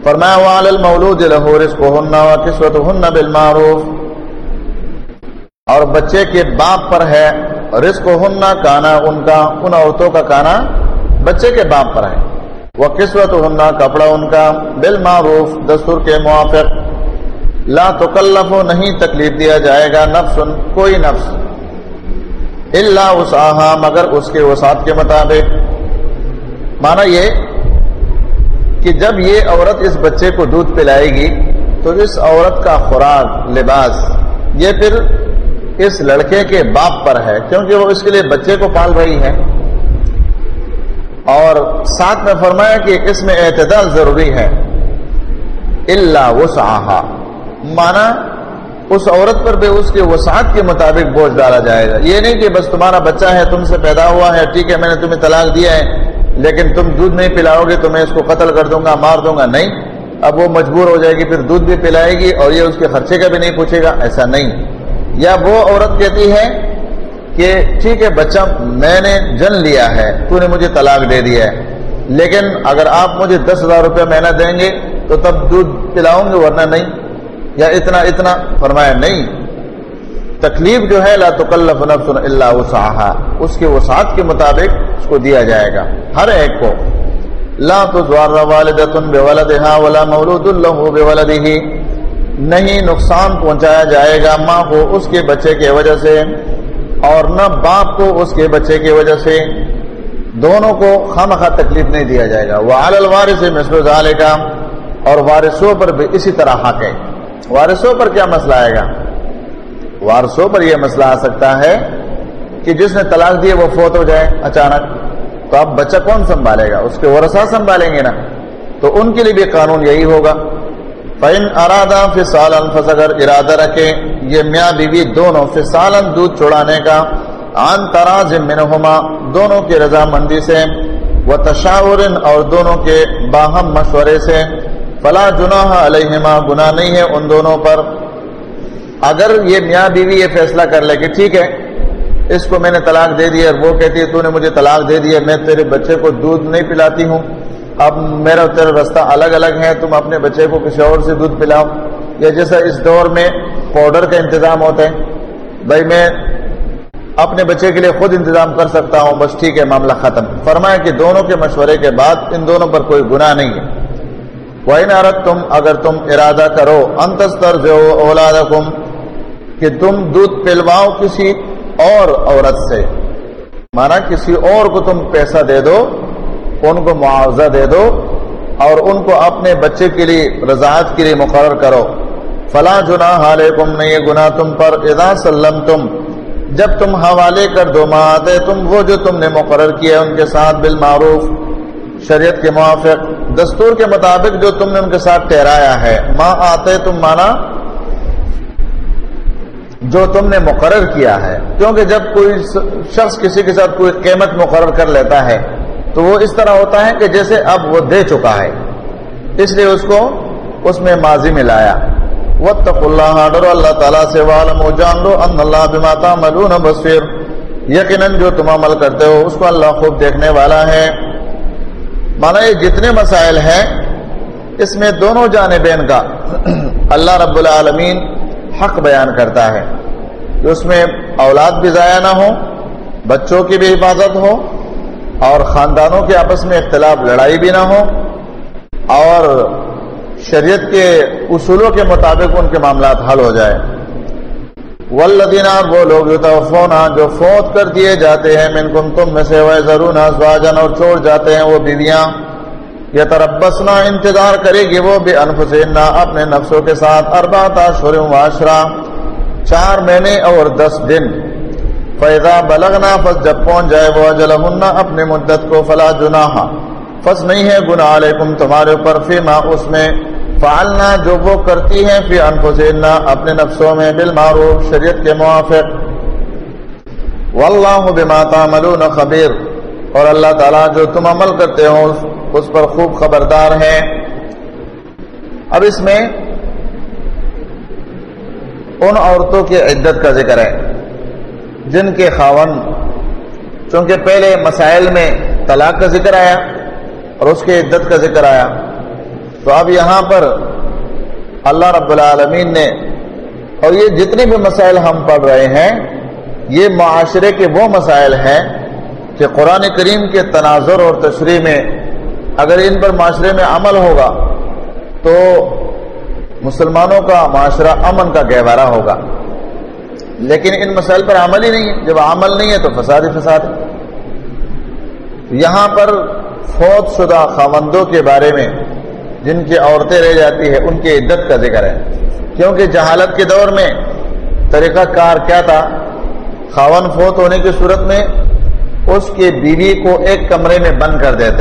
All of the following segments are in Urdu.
فرمایا وعلی المولود لہ رزقہن وکسوتہن بالمعروف، اور بچے کے باپ پر ہے رزقہن کھانا ان کا، ان عورتوں کا کھانا بچے کے باپ پر ہے، وکسوتہن کپڑا ان کا، بالمعروف دستور کے موافق، لا تکلف نہیں تکلیف دیا جائے گا نفس کوئی نفس، الا وسعہا مگر اس کے وسعت کے مطابق۔ معنی یہ کہ جب یہ عورت اس بچے کو دودھ پلائے گی تو اس عورت کا خوراک، لباس، یہ پھر اس لڑکے کے باپ پر ہے، کیونکہ وہ اس کے لیے بچے کو پال رہی ہے۔ اور ساتھ میں فرمایا کہ اس میں اعتدال ضروری ہے، الا وسعہا، مانا اس عورت پر بھی اس کے وسعت کے مطابق بوجھ ڈالا جائے گا۔ یہ نہیں کہ بس تمہارا بچہ ہے، تم سے پیدا ہوا ہے، ٹھیک ہے میں نے تمہیں طلاق دیا ہے، لیکن تم دودھ نہیں پلاؤ گے تو میں اس کو قتل کر دوں گا، مار دوں گا، نہیں، اب وہ مجبور ہو جائے گی، پھر دودھ بھی پلائے گی اور یہ اس کے خرچے کا بھی نہیں پوچھے گا، ایسا نہیں۔ یا وہ عورت کہتی ہے کہ ٹھیک ہے بچہ میں نے جن لیا ہے، تو نے مجھے طلاق دے دیا ہے، لیکن اگر آپ مجھے 10,000 روپے مہینہ دیں گے تو تب دودھ پلاؤں گے ورنہ نہیں، یا اتنا فرمایا نہیں، تکلیف جو ہے لا تکلف نفس الا وسعہا، اس کے وسعت کے مطابق اس کو دیا جائے گا ہر ایک کو۔ لا تضار والدۃ بولدہا ولا مولود لہ بولدہ، نہیں نقصان پہنچایا جائے گا ماں کو اس کے بچے کی وجہ سے اور نہ باپ کو اس کے بچے کی وجہ سے، دونوں کو خامخواہ تکلیف نہیں دیا جائے گا۔ وعلی الوارث مثل ذلک، اور وارثوں پر بھی اسی طرح حق ہے۔ وارثوں پر کیا مسئلہ آئے گا؟ وارثوں پر یہ مسئلہ آ سکتا ہے کہ جس نے طلاق دی وہ فوت ہو جائے اچانک، تو اب بچہ کون سنبھالے گا؟ اس کے ورثاء سنبھالیں گے نا، تو ان کے لیے بھی قانون یہی ہوگا۔ فَإِنْ أَرَادَا فِصَالًا، پس اگر ارادہ رکھے یہ میاں بیوی دونوں فصالاً دودھ چھڑانے کا، عن تراض منہما دونوں کی رضامندی سے، وتشاور اور دونوں کے باہم مشورے سے، فلا جناح علیہما گناہ نہیں ہے ان دونوں پر۔ اگر یہ میاں بیوی یہ فیصلہ کر لے کہ ٹھیک ہے اس کو میں نے طلاق دے دی، اور وہ کہتی ہے تو نے مجھے طلاق دے دی ہے، میں تیرے بچے کو دودھ نہیں پلاتی ہوں، اب میرا تیرا راستہ الگ الگ ہے، تم اپنے بچے کو کسی اور سے دودھ پلاؤ، یا جیسا اس دور میں پاؤڈر کا انتظام ہوتا ہے، بھائی میں اپنے بچے کے لیے خود انتظام کر سکتا ہوں، بس ٹھیک ہے معاملہ ختم۔ فرمایا کہ دونوں کے مشورے کے بعد ان دونوں پر کوئی گناہ نہیں ہے۔ وَإِنْ أَرَدْتُمْ، اگر تم ارادہ کرو، أَن تَسْتَرْضِعُوا أَوْلَادَكُمْ، کہ تم دودھ پلواؤ کسی اور عورت سے، مانا کسی اور کو تم پیسہ دے دو، ان کو معاوضہ دے دو اور ان کو اپنے بچے کے لیے رضاعت کے لیے مقرر کرو، فلا جناح علیکم، نہیں یہ گناہ تم پر، اذا سلمتم، جب تم حوالے کر دو، ما آتیتم، وہ جو تم نے مقرر کیا ان کے ساتھ، بالمعروف شریعت کے موافق، دستور کے مطابق جو تم نے ان کے ساتھ ٹھہرایا ہے، ما آتیتم مانا جو تم نے مقرر کیا ہے، کیونکہ جب کوئی شخص کسی کے ساتھ کوئی قیمت مقرر کر لیتا ہے تو وہ اس طرح ہوتا ہے کہ جیسے اب وہ دے چکا ہے، اس لیے اس کو اس میں ماضی میں لایا۔ واتقوا اللہ، ڈرو اللہ تعالیٰ سے، وَاعْلَمُوا، جان لو، ان اللہ بما تعملون بصیر، یقیناً جو تم عمل کرتے ہو اس کو اللہ خوب دیکھنے والا ہے۔ مانا یہ جتنے مسائل ہیں اس میں دونوں جانبین کا اللہ رب العالمین حق بیان کرتا ہے کہ اس میں اولاد بھی ضائع نہ ہو، بچوں کی بھی حفاظت ہو، اور خاندانوں کے آپس میں اختلاف لڑائی بھی نہ ہو، اور شریعت کے اصولوں کے مطابق ان کے معاملات حل ہو جائے۔ والذین، وہ لوگ یتوفون، جو فوت کر دیے جاتے ہیں، منکم، تم میں سے، ویذرون ازواجا، اور چھوڑ جاتے ہیں وہ بیویاں، یتربصن، انتظار کرے گی وہ، بانفسہن، اپنے نفسوں کے ساتھ، 4 اشہر و عشرہ، 4 مہینے اور 10 دن، فَإِذَا بَلَغْنَا، پس جب پہنچ جائے وہ، اجلہن، اپنے مدت کو، فلا جناح، پس نہیں ہے گناہ، علیکم، تمہارے اوپر، فیما، اس میں، فعلنا، جو وہ کرتی ہیں، فی انفسہن، اپنے نفسوں میں، بالمعروف، شریعت کے موافق، واللہ بما تعملون خبیر، اور اللہ تعالیٰ جو تم عمل کرتے ہو اس پر خوب خبردار ہے۔ اب اس میں ان عورتوں کی عدت کا ذکر ہے جن کے خاوند، چونکہ پہلے مسائل میں طلاق کا ذکر آیا اور اس کے عدت کا ذکر آیا، تو اب یہاں پر اللہ رب العالمین نے، اور یہ جتنے بھی مسائل ہم پڑھ رہے ہیں یہ معاشرے کے وہ مسائل ہیں کہ قرآن کریم کے تناظر اور تشریح میں اگر ان پر معاشرے میں عمل ہوگا تو مسلمانوں کا معاشرہ امن کا گہوارہ ہوگا، لیکن ان مسائل پر عمل ہی نہیں ہے۔ جب عمل نہیں ہے تو فساد ہی فساد ہے۔ یہاں پر فوت شدہ خاوندوں کے بارے میں جن کی عورتیں رہ جاتی ہیں ان کی عدت کا ذکر ہے، کیونکہ جہالت کے دور میں طریقہ کار کیا تھا، خاوند فوت ہونے کی صورت میں اس کی بیوی کو ایک کمرے میں بند کر دیتے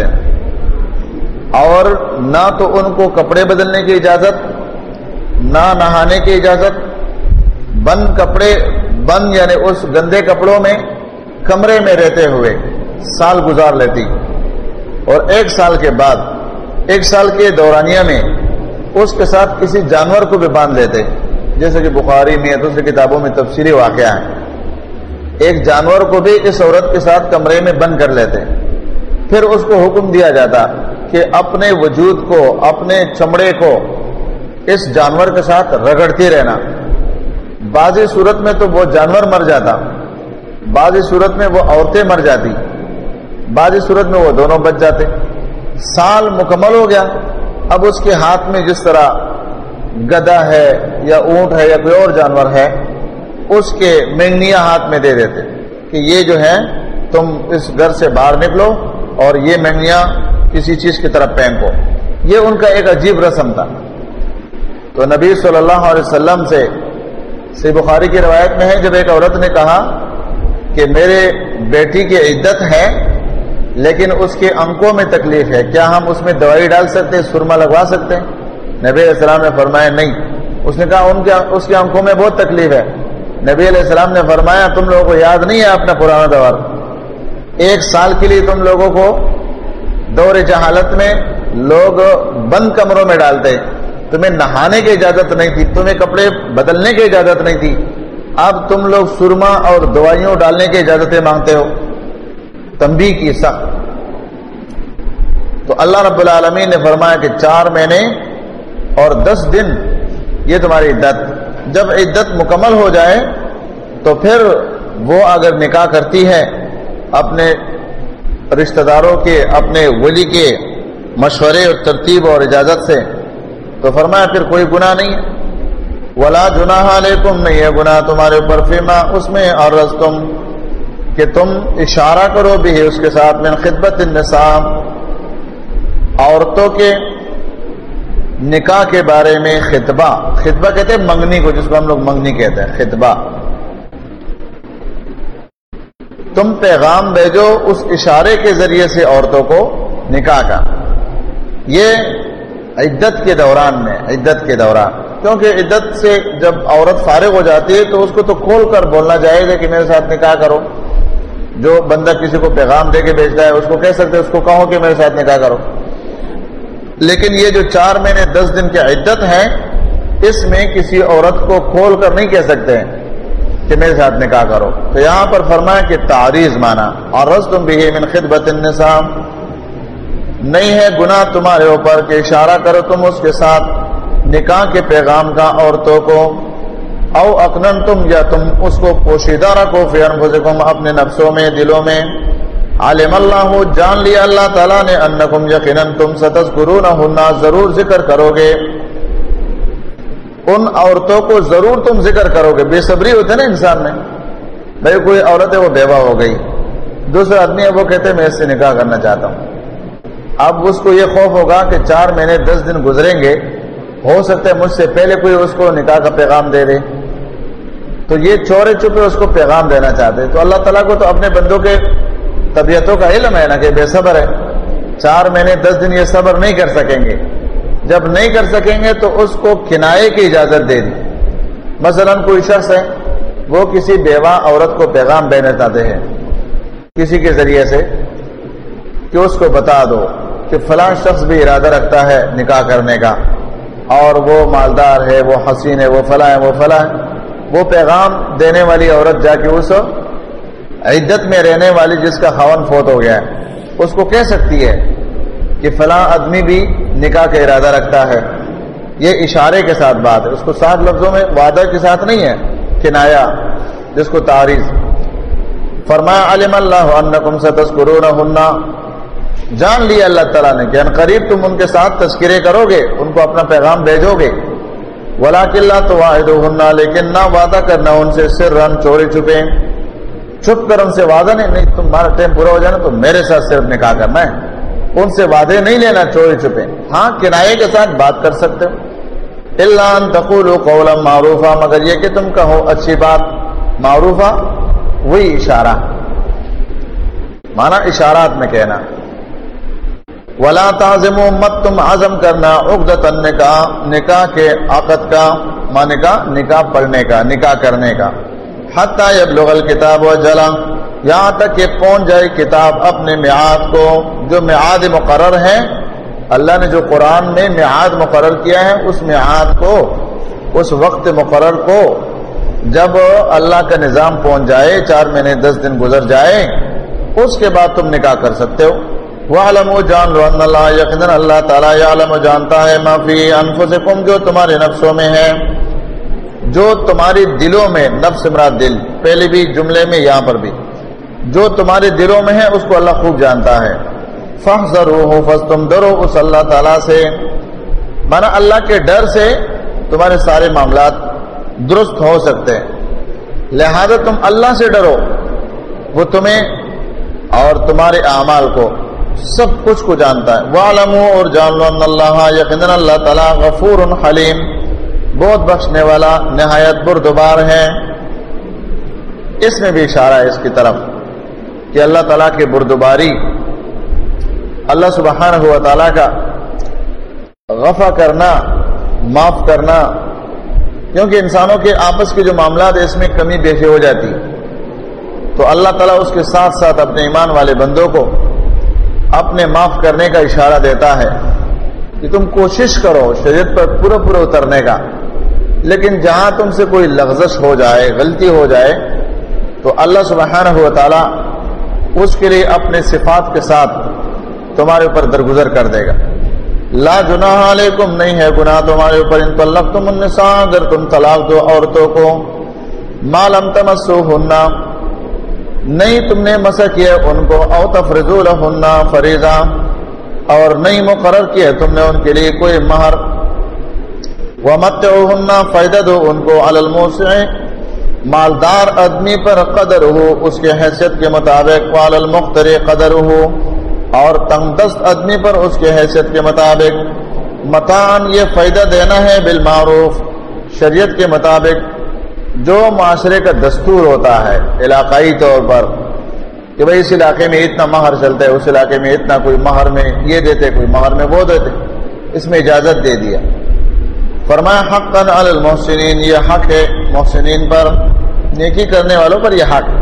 اور نہ تو ان کو کپڑے بدلنے کی اجازت، نہ نہانے کی اجازت، بند کپڑے بند یعنی اس گندے کپڑوں میں کمرے میں رہتے ہوئے سال گزار لیتی، اور ایک سال کے بعد، ایک سال کے دورانیہ میں اس کے ساتھ کسی جانور کو بھی باندھ لیتے، جیسے کہ بخاری میں دوسری کتابوں میں تفصیلی واقعہ ہے، ایک جانور کو بھی اس عورت کے ساتھ کمرے میں بند کر لیتے، پھر اس کو حکم دیا جاتا کہ اپنے وجود کو، اپنے چمڑے کو اس جانور کے ساتھ رگڑتی رہنا۔ بعضی صورت میں تو وہ جانور مر جاتا، بعضی صورت میں وہ عورتیں مر جاتی، بعضی صورت میں وہ دونوں بچ جاتے۔ سال مکمل ہو گیا، اب اس کے ہاتھ میں جس طرح گدھا ہے یا اونٹ ہے یا کوئی اور جانور ہے اس کے مینگنیاں ہاتھ میں دے دیتے کہ یہ جو ہے تم اس گھر سے باہر نکلو اور یہ مینگنیاں کسی چیز کی طرف پھینکو۔ یہ ان کا ایک عجیب رسم تھا۔ تو نبی صلی اللہ علیہ وسلم سے صحیح بخاری کی روایت میں ہے، جب ایک عورت نے کہا کہ میرے بیٹی کی عدت ہے لیکن اس کے آنکھوں میں تکلیف ہے، کیا ہم اس میں دوائی ڈال سکتے ہیں، سرما لگوا سکتے ہیں؟ نبی علیہ السلام نے فرمایا نہیں۔ اس نے کہا اس کی آنکھوں میں بہت تکلیف ہے۔ نبی علیہ السلام نے فرمایا تم لوگوں کو یاد نہیں ہے اپنا پرانا دور، ایک سال کے لیے تم لوگوں کو دور جہالت میں لوگ بند کمروں میں ڈالتے، تمہیں نہانے کی اجازت نہیں تھی، تمہیں کپڑے بدلنے کی اجازت نہیں تھی، اب تم لوگ سرما اور دوائیوں ڈالنے کی اجازتیں مانگتے ہو۔ تنبیہ کی سخت۔ تو اللہ رب العالمین نے فرمایا کہ 4 مہینے اور 10 دن یہ تمہاری عدت، جب عدت مکمل ہو جائے تو پھر وہ اگر نکاح کرتی ہے اپنے رشتہ داروں کے، اپنے ولی کے مشورے اور ترتیب اور اجازت سے، تو فرمایا پھر کوئی گناہ نہیں ہے۔ ولا جناح علیکم، نہیں ہے گناہ تمہارے اوپر، فیما اس میں عرضتم کہ تم اشارہ کرو بھی اس کے ساتھ، من خطبت النساء عورتوں کے نکاح کے بارے میں، خطبہ، خطبہ کہتے ہیں منگنی کو، جس کو ہم لوگ منگنی کہتے ہیں، خطبہ۔ تم پیغام بھیجو اس اشارے کے ذریعے سے عورتوں کو نکاح کا، یہ عدت کے دوران میں، عدت کے دوران، کیونکہ عدت سے جب عورت فارغ ہو جاتی ہے تو اس کو تو کھول کر بولنا جائز ہے کہ میرے ساتھ نکاح کرو۔ جو بندہ کسی کو پیغام دے کے بھیجتا ہے اس کو کہہ سکتے اس کو کہو کہ میرے ساتھ نکاح کرو، لیکن یہ جو 4 مہینے 10 دن کی عدت ہے اس میں کسی عورت کو کھول کر نہیں کہہ سکتے ہیں کہ میرے ساتھ نکاح کرو۔ تو یہاں پر فرمایا کہ تعریض مانا، عرضتم بہ من خطبۃ النساء، نہیں ہے گناہ تمہارے اوپر کہ اشارہ کرو تم اس کے ساتھ نکاح کے پیغام کا عورتوں کو، او اکننتم، یا تم اس کو پوشیدہ رکھو، فی انفسکم، اپنے نفسوں میں، دلوں میں، علم اللہ، جان لیا اللہ تعالیٰ نے، انکم، یقیناً تم، ستذکرونہن، ضرور ذکر کرو گے ان عورتوں کو، ضرور تم ذکر کرو گے۔ بے صبری ہوتے نا انسان میں، بھائی کوئی عورت ہے وہ بیوہ ہو گئی، دوسرا آدمی ہے وہ کہتے ہیں میں اس سے نکاح کرنا چاہتا ہوں، اب اس کو یہ خوف ہوگا کہ 4 مہینے 10 دن گزریں گے، ہو سکتا ہے مجھ سے پہلے کوئی اس کو نکاح کا پیغام دے دے، تو یہ چورے چھپے اس کو پیغام دینا چاہتے۔ تو اللہ تعالیٰ کو تو اپنے بندوں کے طبیعتوں کا علم ہے نا کہ بے صبر ہے، 4 مہینے 10 دن یہ صبر نہیں کر سکیں گے، جب نہیں کر سکیں گے تو اس کو کنایے کی اجازت دے دی۔ مثلا کوئی شخص ہے وہ کسی بیوہ عورت کو پیغام دینا چاہتے ہیں کسی کے ذریعے سے کہ اس کو بتا دو کہ فلاں شخص بھی ارادہ رکھتا ہے نکاح کرنے کا، اور وہ مالدار ہے، وہ حسین ہے، وہ فلاں ہے، وہ فلاں ہے، وہ پیغام دینے والی عورت جا کے اس عدت میں رہنے والی جس کا خاوند فوت ہو گیا ہے اس کو کہہ سکتی ہے کہ فلاں آدمی بھی نکاح کا ارادہ رکھتا ہے. یہ اشارے کے ساتھ بات ہے, اس کو صاف لفظوں میں وعدہ کے ساتھ نہیں ہے, کنایا جس کو تعریض. فرمایا علم اللہ انکم ستذکرونہن, جان لیا اللہ تعالیٰ نے کہ ان قریب تم ان کے ساتھ تذکرے کرو گے, ان کو اپنا پیغام بھیجو گے. ولیکن لا تواعدوہن, لیکن نہ وعدہ کرنا ان سے سرًا, چوری چھپے, چھپ کر ان سے وعدہ نہیں تمہارا ٹائم پورا ہو جانا تو میرے ساتھ صرف نکاح کرنا ہے, ان سے وعدے نہیں لینا چوری چھپے. ہاں کنایے کے ساتھ بات کر سکتے ہو. الا ان تقولوا قولا معروفا, مگر یہ کہ تم کہو اچھی بات. معروفہ وہی اشارہ, مانا اشارات میں کہنا. ولا تعزموا, مت تم عزم کرنا, عقدۃ النکاح, نکاح کے عقد کا, معنی کا نکاح پڑھنے کا, نکاح کرنے کا. حتی یبلغ الکتاب اجلہ, یہاں تک کہ پہنچ جائے کتاب اپنے میعاد کو. جو میعاد مقرر ہے, اللہ نے جو قرآن میں میعاد مقرر کیا ہے, اس میعاد کو, اس وقت مقرر کو جب اللہ کا نظام پہنچ جائے, 4 مہینے 10 دن گزر جائے, اس کے بعد تم نکاح کر سکتے ہو. وَعْلَمُوا, جان لو, ان اللہ, یقیناً اللہ تعالیٰ, یعلم, جانتا ہے, ما فی انفسکم, جو تمہارے نفسوں میں ہے, جو تمہاری دلوں میں, نفس مراد دل, پہلے بھی جملے میں یہاں پر بھی, جو تمہارے دلوں میں ہے اس کو اللہ خوب جانتا ہے. فاحذروہ, پس تم ڈرو اس اللہ تعالیٰ سے, مانا اللہ کے ڈر سے تمہارے سارے معاملات درست ہو سکتے ہیں. لہذا تم اللہ سے ڈرو, وہ تمہیں اور تمہارے اعمال کو, سب کچھ کو جانتا ہے. وَعْلَمُوا, اور جان لو, ان اللہ, یقیناً اللہ تعالیٰ, غفور حلیم, بہت بخشنے والا, نہایت بردبار ہے. اس میں بھی اشارہ ہے اس کی طرف کہ اللہ تعالیٰ کی بردباری, اللہ سبحانہ و تعالیٰ کا غفا کرنا, معاف کرنا, کیونکہ انسانوں کے آپس کے جو معاملات اس میں کمی بیشی ہو جاتی, تو اللہ تعالیٰ اس کے ساتھ ساتھ اپنے ایمان والے بندوں کو اپنے معاف کرنے کا اشارہ دیتا ہے کہ تم کوشش کرو شریعت پر پورا اترنے کا, لیکن جہاں تم سے کوئی لغزش ہو جائے, غلطی ہو جائے, تو اللہ سبحانہ و تعالیٰ اس کے لیے اپنے صفات کے ساتھ تمہارے اوپر درگزر کر دے گا. لا جناح علیکم, نہیں ہے گناہ تمہارے اوپر, ان طلقتم النساء, اگر تم طلاق دو عورتوں کو, ما لم تمسوہن, نہیں تم نے مسح کیا ان کو, او تفرضوا لہن فریضہ, اور نہیں مقرر کیا تم نے ان کے لیے کوئی مہر. ومتعوہن, فائدہ دو ان کو, علی الموسع, مالدار آدمی پر, قدر ہو, اس کے حیثیت کے مطابق, وعلی المقتر قدر ہو, اور تنگ دست آدمی پر اس کے حیثیت کے مطابق. متاعن, یہ فائدہ دینا ہے, بالمعروف, شریعت کے مطابق, جو معاشرے کا دستور ہوتا ہے علاقائی طور پر, کہ بھئی اس علاقے میں اتنا مہر چلتا ہے, اس علاقے میں اتنا, کوئی مہر میں یہ دیتے, کوئی مہر میں وہ دیتے, اس میں اجازت دے دیا. فرمایا حقا علی المحسنین, یہ حق ہے محسنین پر, نیکی کرنے والوں پر یہ حق.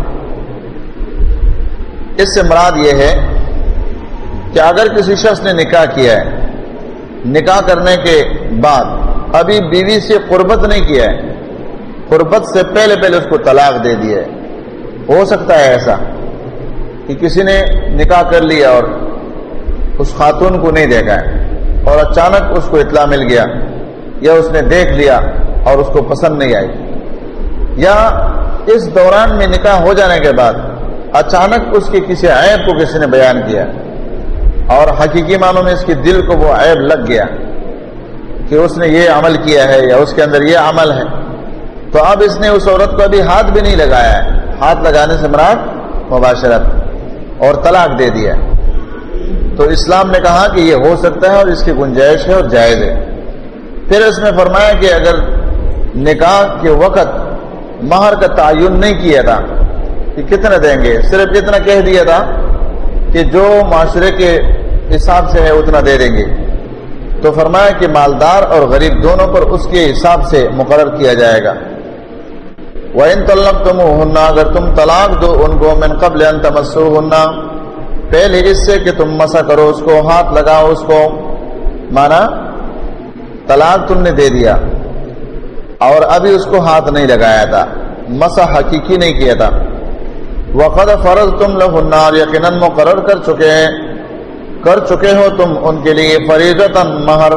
اس سے مراد یہ ہے کہ اگر کسی شخص نے نکاح کیا ہے, نکاح کرنے کے بعد ابھی بیوی سے قربت نہیں کیا ہے, قربت سے پہلے اس کو طلاق دے دیا ہے. ہو سکتا ہے ایسا کہ کسی نے نکاح کر لیا اور اس خاتون کو نہیں دیکھا ہے, اور اچانک اس کو اطلاع مل گیا, یا اس نے دیکھ لیا اور اس کو پسند نہیں آئی, یا اس دوران میں نکاح ہو جانے کے بعد اچانک اس کے کسی عیب کو کسی نے بیان کیا, اور حقیقی معنوں میں اس کے دل کو وہ عیب لگ گیا کہ اس نے یہ عمل کیا ہے یا اس کے اندر یہ عمل ہے, تو اب اس نے اس عورت کو ابھی ہاتھ بھی نہیں لگایا ہے, ہاتھ لگانے سے مراد مباشرت, اور طلاق دے دیا. تو اسلام نے کہا کہ یہ ہو سکتا ہے اور اس کی گنجائش ہے اور جائز ہے. پھر اس میں فرمایا کہ اگر نکاح کے وقت مہر کا تعین نہیں کیا تھا کہ کتنا دیں گے, صرف اتنا کہہ دیا تھا کہ جو معاشرے کے حساب سے ہے اتنا دے دیں گے, تو فرمایا کہ مالدار اور غریب دونوں پر اس کے حساب سے مقرر کیا جائے گا. وَإِن طَلَّقْتُمُوهُنَّ, اگر تم طلاق دو ان کو, مِن قبل ان تمسوهن, پہلے اس سے کہ تم مسح کرو اس کو, ہاتھ لگاؤ اس کو, مانا طلاق تم نے دے دیا اور ابھی اس کو ہاتھ نہیں لگایا تھا, مسح حقیقی نہیں کیا تھا. وَقَدْ فَرَضْتُمْ لَهُنَّ, یقیناً مقرر کر چکے ہیں کر چکے ہو تم ان کے لیے فریضۃ مہر.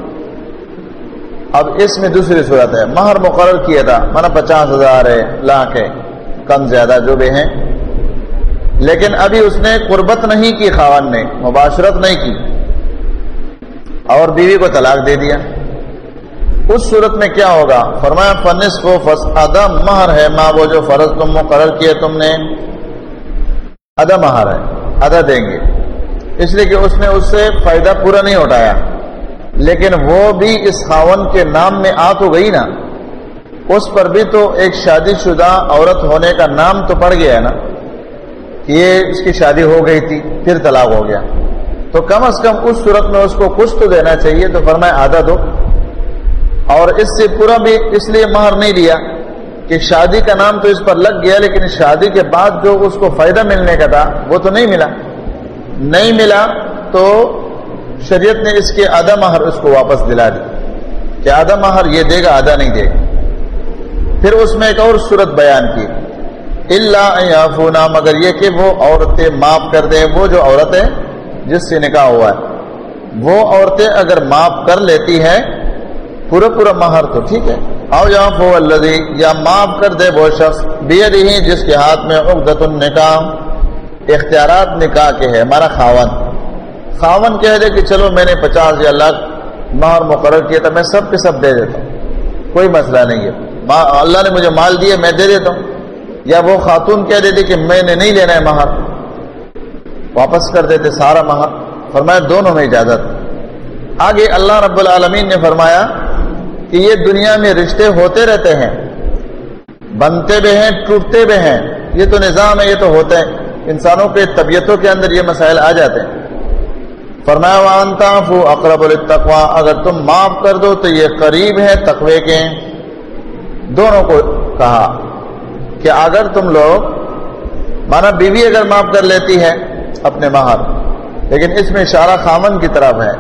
اب اس میں دوسری صورت ہے، مہر مقرر کیا تھا، مانا 50,000 ہے، لاکھ ہے، کم زیادہ جو بھی ہیں، لیکن ابھی اس نے قربت نہیں کی، خاوند نے مباشرت نہیں کی اور بیوی کو طلاق دے دیا. اس صورت میں کیا ہوگا؟ فرمایا فنصف ادا مہر ہے ماں، وہ جو فرض تم مقرر کیے تم نے، ادا مہر ہے، ادا دیں گے، اس لیے کہ اس نے اس سے فائدہ پورا نہیں اٹھایا، لیکن وہ بھی اس خاوند کے نام میں آ تو گئی نا، اس پر بھی تو ایک شادی شدہ عورت ہونے کا نام تو پڑ گیا ہے نا، کہ یہ اس کی شادی ہو گئی تھی پھر طلاق ہو گیا، تو کم از کم اس صورت میں اس کو کچھ تو دینا چاہیے. تو فرمایا آدھا دو. اور اس سے پورا بھی اس لیے مہر نہیں لیا کہ شادی کا نام تو اس پر لگ گیا، لیکن شادی کے بعد جو اس کو فائدہ ملنے کا تھا وہ تو نہیں ملا، تو شریعت نے اس کے آدھا مہر اس کو واپس دلا دی کہ آدھا مہر یہ دے گا، آدھا نہیں دے گا. پھر اس میں ایک اور صورت بیان کی، الا ان یعفونا، مگر یہ کہ وہ عورتیں معاف کر دیں. وہ جو عورت ہے جس سے نکاح ہوا ہے، وہ عورتیں اگر معاف کر لیتی ہے پورا مہر تو ٹھیک ہے. او یعفو الذی، یا معاف کر دے وہ شخص بیدہ، جس کے ہاتھ میں عقدۃ النکاح، اختیارات نکاح کے ہے، ہمارا خاوند کہہ دے کہ چلو میں نے 50 لاکھ مہر مقرر کیا تھا، میں سب کے سب دے دیتا ہوں، کوئی مسئلہ نہیں ہے، اللہ نے مجھے مال دیا میں دے دیتا ہوں. یا وہ خاتون کہہ دیتی کہ میں نے نہیں لینا ہے مہر، واپس کر دیتے سارا مہر. فرمایا دونوں میں اجازت. آگے اللہ رب العالمین نے فرمایا کہ یہ دنیا میں رشتے ہوتے رہتے ہیں، بنتے بھی ہیں ٹوٹتے بھی ہیں، یہ تو نظام ہے، یہ تو ہوتا ہے، انسانوں کے طبیعتوں کے اندر یہ مسائل آ جاتے ہیں. فرمایا وَأَن تَعْفُوا أَقْرَبُ لِلتَّقْوَىٰ، اگر تم معاف کر دو تو یہ قریب ہے تقوی کے. دونوں کو کہا کہ اگر تم لوگ، مانا بیوی اگر معاف کر لیتی ہے اپنے مہر، لیکن اس میں اشارہ خاوند کی طرف ہے،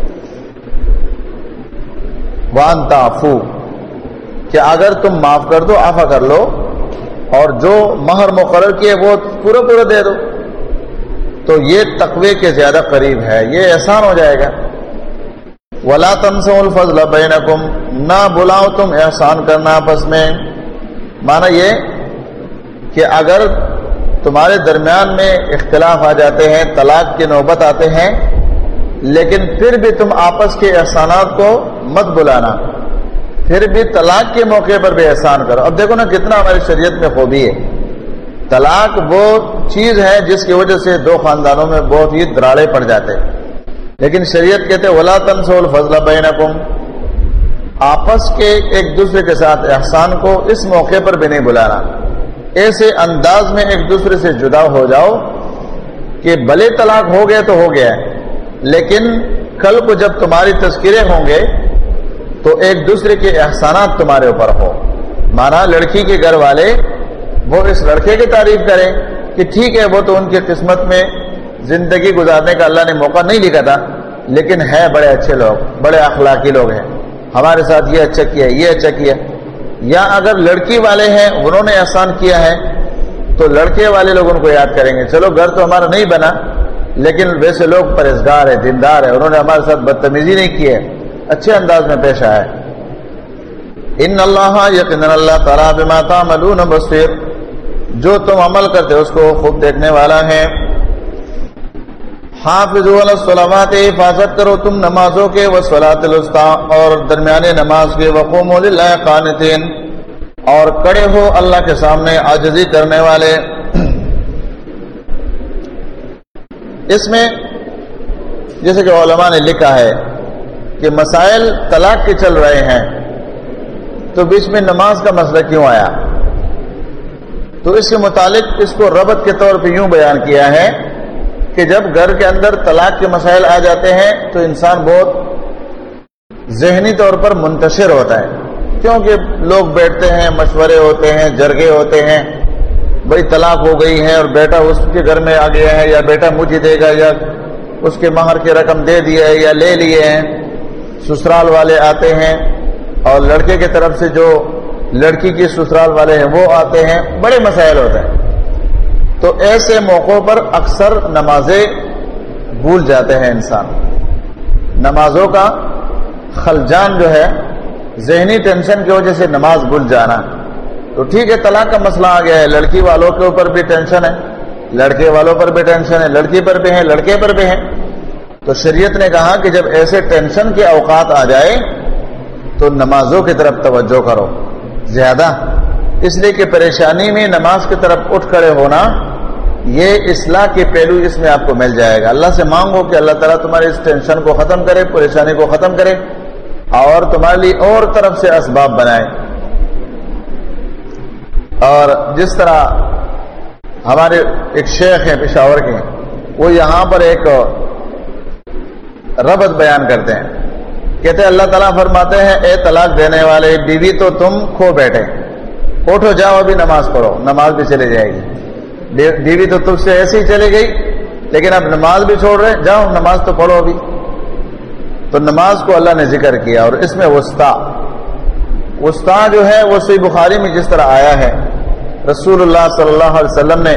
وَأَن تَعْفُوا، کہ اگر تم معاف کر دو، عفا کر لو، اور جو مہر مقرر کیے وہ پورا دے دو، تو یہ تقوی کے زیادہ قریب ہے، یہ احسان ہو جائے گا. وَلَا تَنْسَوْا الْفَضْلَ بَيْنَكُمْ، نہ بلاؤ تم احسان کرنا آپس میں. مانا یہ کہ اگر تمہارے درمیان میں اختلاف آ جاتے ہیں، طلاق کی نوبت آتے ہیں، لیکن پھر بھی تم آپس کے احسانات کو مت بلانا، پھر بھی طلاق کے موقع پر بھی احسان کرو. اب دیکھو نا کتنا ہماری شریعت میں خوبی ہے. طلاق وہ چیز ہے جس کی وجہ سے دو خاندانوں میں بہت ہی دراڑے پڑ جاتے ہیں، لیکن شریعت کہتے وَلَا تَنْسَوْا الْفَضْلَ بَيْنَكُمْ، آپس کے ایک دوسرے کے ساتھ احسان کو اس موقع پر بھی نہیں بلانا. ایسے انداز میں ایک دوسرے سے جدا ہو جاؤ کہ بھلے طلاق ہو گیا تو ہو گیا ہے، لیکن کل کو جب تمہاری تذکرے ہوں گے تو ایک دوسرے کے احسانات تمہارے اوپر ہو. مانا لڑکی کے گھر والے وہ اس لڑکے کی تعریف کریں کہ ٹھیک ہے وہ تو ان کی قسمت میں زندگی گزارنے کا اللہ نے موقع نہیں لکھا تھا، لیکن ہے بڑے اچھے لوگ، بڑے اخلاقی لوگ ہیں، ہمارے ساتھ یہ اچھا کیا، یہ اچھا کیا. یا اگر لڑکی والے ہیں انہوں نے احسان کیا ہے تو لڑکے والے لوگ ان کو یاد کریں گے، چلو گھر تو ہمارا نہیں بنا لیکن ویسے لوگ پرہیزگار ہے، دیندار ہے، انہوں نے ہمارے ساتھ بدتمیزی نہیں کی ہے، اچھے انداز میں پیش آیا. ان اللہ، یقینا اللہ تعالیٰ بما تعملون بصیر، جو تم عمل کرتے اس کو خوب دیکھنے والا ہے. حافظوا علی الصلوات، حفاظت کرو تم نمازوں کے، والصلاۃ الوسطی، اور درمیانے نماز کے، وقوموا للہ قانتین، اور کھڑے ہو اللہ کے سامنے عاجزی کرنے والے. اس میں جیسے کہ علماء نے لکھا ہے کہ مسائل طلاق کے چل رہے ہیں تو بیچ میں نماز کا مسئلہ کیوں آیا، تو اس کے متعلق اس کو ربط کے طور پہ یوں بیان کیا ہے کہ جب گھر کے اندر طلاق کے مسائل آ جاتے ہیں تو انسان بہت ذہنی طور پر منتشر ہوتا ہے، کیونکہ لوگ بیٹھتے ہیں، مشورے ہوتے ہیں، جرگے ہوتے ہیں، بھئی طلاق ہو گئی ہے اور بیٹا اس کے گھر میں آ گیا ہے، یا بیٹا مجھے دے گا، یا اس کے مہر کی رقم دے دی ہے یا لے لیے ہیں. سسرال والے آتے ہیں اور لڑکے کی طرف سے جو لڑکی کے سسرال والے ہیں وہ آتے ہیں، بڑے مسائل ہوتے ہیں. تو ایسے موقعوں پر اکثر نمازیں بھول جاتے ہیں انسان. نمازوں کا خلجان جو ہے ذہنی ٹینشن کی وجہ سے نماز بھول جانا. تو ٹھیک ہے, طلاق کا مسئلہ آ گیا ہے, لڑکی والوں کے اوپر بھی ٹینشن ہے, لڑکے والوں پر بھی ٹینشن ہے, لڑکی پر بھی ہے, لڑکے پر بھی ہے. تو شریعت نے کہا کہ جب ایسے ٹینشن کے اوقات آ جائے تو نمازوں کی طرف توجہ کرو زیادہ, اس لیے کہ پریشانی میں نماز کی طرف اٹھ کھڑے ہونا یہ اصلاح کے پہلو اس میں آپ کو مل جائے گا. اللہ سے مانگو کہ اللہ تعالیٰ تمہارے اس ٹینشن کو ختم کرے, پریشانی کو ختم کرے اور تمہارے لیے اور طرف سے اسباب بنائے. اور جس طرح ہمارے ایک شیخ ہیں پشاور کے, وہ یہاں پر ایک ربط بیان کرتے ہیں, کہتے ہیں اللہ تعالیٰ فرماتے ہیں اے طلاق دینے والے بیوی تو تم کھو بیٹھے, اٹھو جاؤ ابھی نماز پڑھو, نماز بھی چلی جائے گی. بیوی تو تجھ سے ایسے ہی چلی گئی لیکن اب نماز بھی چھوڑ رہے, جاؤ نماز تو پڑھو ابھی. تو نماز کو اللہ نے ذکر کیا, اور اس میں وسطیٰ جو ہے وہ صحیح بخاری میں جس طرح آیا ہے, رسول اللہ صلی اللہ علیہ وسلم نے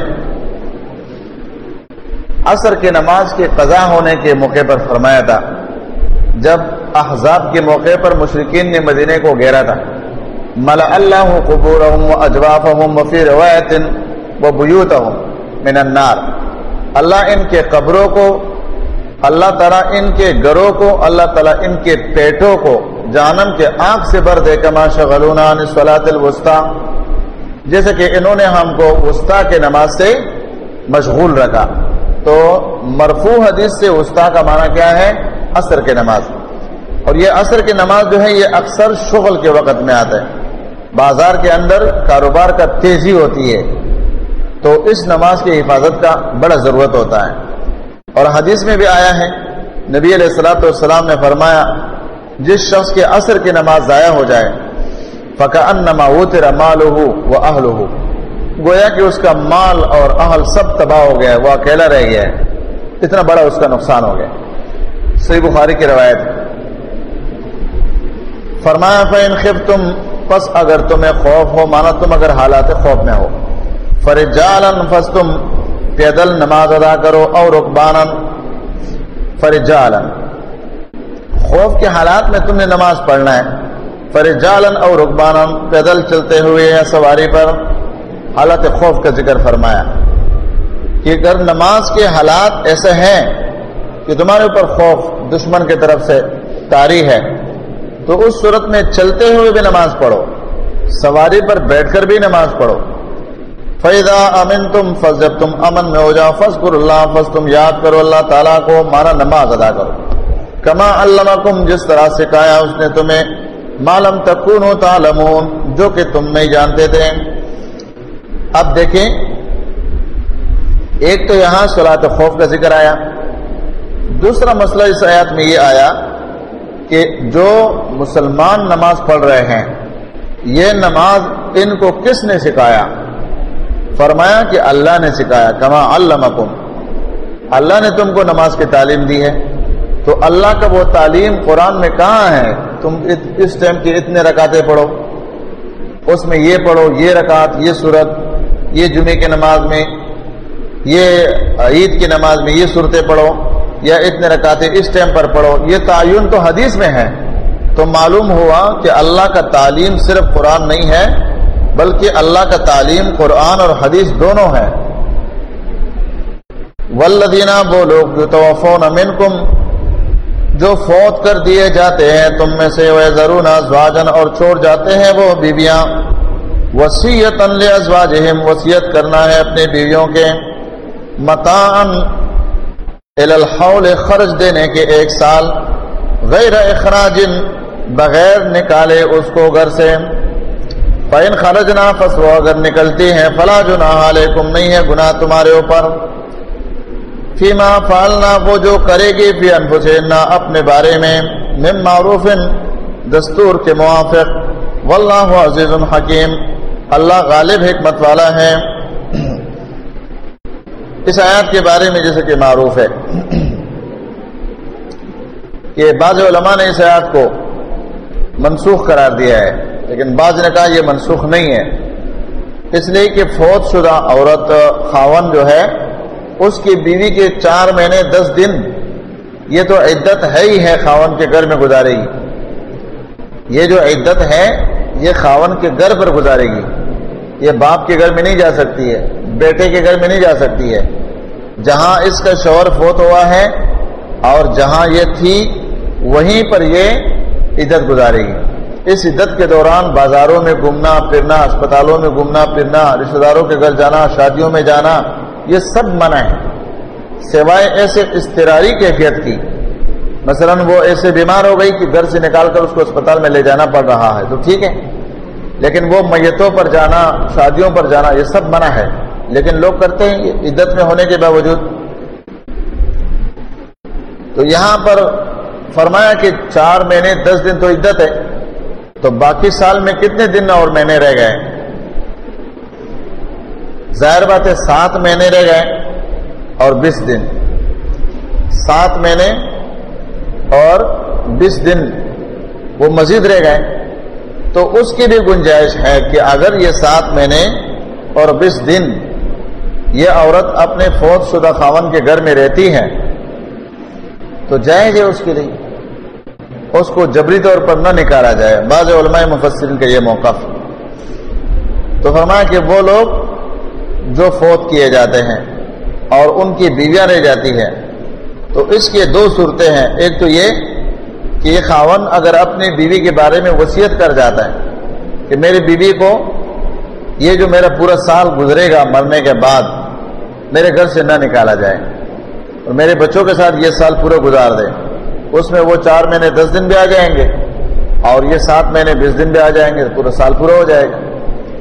عصر کی نماز کے قضا ہونے کے موقع پر فرمایا تھا, جب احزاب کے موقع پر مشرکین نے مدینے کو گھیرا تھا, ملأ اللہ قبورہم واجوافہم وفی روایت وبیوتہم من النار, اللہ ان کے قبروں کو, اللہ تعالیٰ ان کے گھروں کو, اللہ تعالیٰ ان کے پیٹوں کو جہنم کے آگ سے بھر دے, کما شغلونا عن الصلاۃ الوسطیٰ, جیسے کہ انہوں نے ہم کو وسطیٰ کے نماز سے مشغول رکھا. تو مرفوع حدیث سے وسطیٰ کا معنی کیا ہے؟ عصر کے نماز. اور یہ عصر کی نماز جو ہے یہ اکثر شغل کے وقت میں آتا ہے, بازار کے اندر کاروبار کا تیزی ہوتی ہے, تو اس نماز کی حفاظت کا بڑا ضرورت ہوتا ہے. اور حدیث میں بھی آیا ہے, نبی علیہ الصلوۃ والسلام نے فرمایا جس شخص کے عصر کی نماز ضائع ہو جائے فَكَأَنَّمَا وُتِرَ مَالُهُ وَأَهْلُهُ, گویا کہ اس کا مال اور اہل سب تباہ ہو گیا, وہ اکیلا رہ گیا ہے, اتنا بڑا اس کا نقصان ہو گیا. صحیح بخاری کی روایت. فرمایا فَإِنْ خِفْتُمْ, پس اگر تمہیں خوف ہو, مانا تم اگر حالات خوف میں ہو, فَرِجَالًا, پس تم پیدل نماز ادا کرو, اور رکبانًا, فرجالًا, خوف کے حالات میں تم نے نماز پڑھنا ہے, فرجالًا اور رکبانًا, پیدل چلتے ہوئے یا سواری پر, حالت خوف کا ذکر فرمایا کہ اگر نماز کے حالات ایسے ہیں کہ تمہارے اوپر خوف دشمن کی طرف سے طاری ہے, تو اس صورت میں چلتے ہوئے بھی نماز پڑھو, سواری پر بیٹھ کر بھی نماز پڑھو. فَإِذَا أَمِنْتُمْ, فَس جب تم امن میں ہو جاؤ, فَاذْكُرُوا اللَّهَ, فَس تم یاد کرو اللہ تعالیٰ کو, مانا نماز ادا کرو, کما علمکم, جس طرح سکھایا اس نے تمہیں, ما لم تکونوا تعلمون, جو کہ تم نہیں جانتے تھے. اب دیکھیں, ایک تو یہاں صلاۃ خوف کا ذکر آیا, دوسرا مسئلہ اس آیات میں یہ آیا کہ جو مسلمان نماز پڑھ رہے ہیں یہ نماز ان کو کس نے سکھایا؟ فرمایا کہ اللہ نے سکھایا, کما علمکم, اللہ نے تم کو نماز کی تعلیم دی ہے. تو اللہ کا وہ تعلیم قرآن میں کہاں ہے؟ تم اس ٹائم کی اتنے رکعتیں پڑھو, اس میں یہ پڑھو, یہ رکعت, یہ سورت, یہ جمعے کی نماز میں, یہ عید کی نماز میں یہ صورتیں پڑھو, یا اتنے رکعتیں اس ٹائم پر پڑھو. یہ تعین تو حدیث میں ہے. تو معلوم ہوا کہ اللہ کا تعلیم صرف قرآن نہیں ہے, بلکہ اللہ کا تعلیم قرآن اور حدیث دونوں ہے. والذین, وہ لوگ یتوفون منکم, جو فوت کر دیے جاتے ہیں تم میں سے, وَيَذَرُونَ أَزْوَاجًا, اور چھوڑ جاتے ہیں وہ بیویاں, وَصِيَّةً لِأَزْوَاجِهِمْ, وصیت کرنا ہے اپنے بیویوں کے, مَتَاعًا إِلَى الْحَوْلِ, خرچ دینے کے 1 سال, غیر اخراج, بغیر نکالے اس کو گھر سے, فَإِنْ خَرَجْنَا, پس وہ اگر نکلتی ہیں, فَلَا جُنَاحَ عَلَيْكُمْ, نہیں ہے گناہ تمہارے اوپر, فیما فعلنا, وہ جو کرے گی, فی انفسہن, اپنے بارے میں, من معروف, دستور کے موافق, واللہ عزیز حکیم, اللہ غالب حکمت والا ہے. اس آیات کے بارے میں جیسے کہ معروف ہے کہ بعض علماء نے اس آیات کو منسوخ قرار دیا ہے, لیکن بعض نے کہا یہ منسوخ نہیں ہے, اس لیے کہ فوت شدہ عورت خاون جو ہے اس کی بیوی کے 4 مہینے 10 دن یہ تو عدت ہے ہی ہے، خاوند کے گھر میں گزارے گی. یہ جو عدت ہے یہ خاوند کے گھر پر گزارے گی. یہ باپ کے گھر میں نہیں جا سکتی ہے، بیٹے کے گھر میں نہیں جا سکتی ہے. جہاں اس کا شوہر فوت ہوا ہے اور جہاں یہ تھی وہیں پر یہ عدت گزارے گی. اس عدت کے دوران بازاروں میں گھومنا پھرنا، اسپتالوں میں گھومنا پھرنا، رشتہ داروں کے گھر جانا، شادیوں میں جانا، یہ سب منع ہے، سوائے ایسے اضطراری کیفیت کی. مثلا وہ ایسے بیمار ہو گئی کہ گھر سے نکال کر اس کو اسپتال میں لے جانا پڑ رہا ہے تو ٹھیک ہے، لیکن وہ میتوں پر جانا، شادیوں پر جانا، یہ سب منع ہے. لیکن لوگ کرتے ہیں عدت میں ہونے کے باوجود. تو یہاں پر فرمایا کہ 4 مہینے 10 دن تو عدت ہے، تو باقی سال میں کتنے دن اور مہینے رہ گئے؟ ظاہر بات ہے 7 مہینے رہ گئے اور 20 دن. 7 مہینے اور 20 دن وہ مزید رہ گئے. تو اس کی بھی گنجائش ہے کہ اگر یہ 7 مہینے اور 20 دن یہ عورت اپنے فوت شدہ خاوند کے گھر میں رہتی ہے تو جائز ہے اس کے لیے، اس کو جبری طور پر نہ نکالا جائے. بعض علماء مفسرین کا یہ موقف. تو فرمایا کہ وہ لوگ جو فوت کیے جاتے ہیں اور ان کی بیویاں رہ جاتی ہیں تو اس کے 2 صورتیں ہیں. ایک تو یہ کہ یہ خاوند اگر اپنی بیوی کے بارے میں وصیت کر جاتا ہے کہ میری بیوی کو یہ جو میرا پورا سال گزرے گا مرنے کے بعد میرے گھر سے نہ نکالا جائے اور میرے بچوں کے ساتھ یہ سال پورا گزار دے. اس میں وہ 4 مہینے 10 دن بھی آ جائیں گے اور یہ 7 مہینے 20 دن بھی آ جائیں گے، پورا سال پورا ہو جائے گا.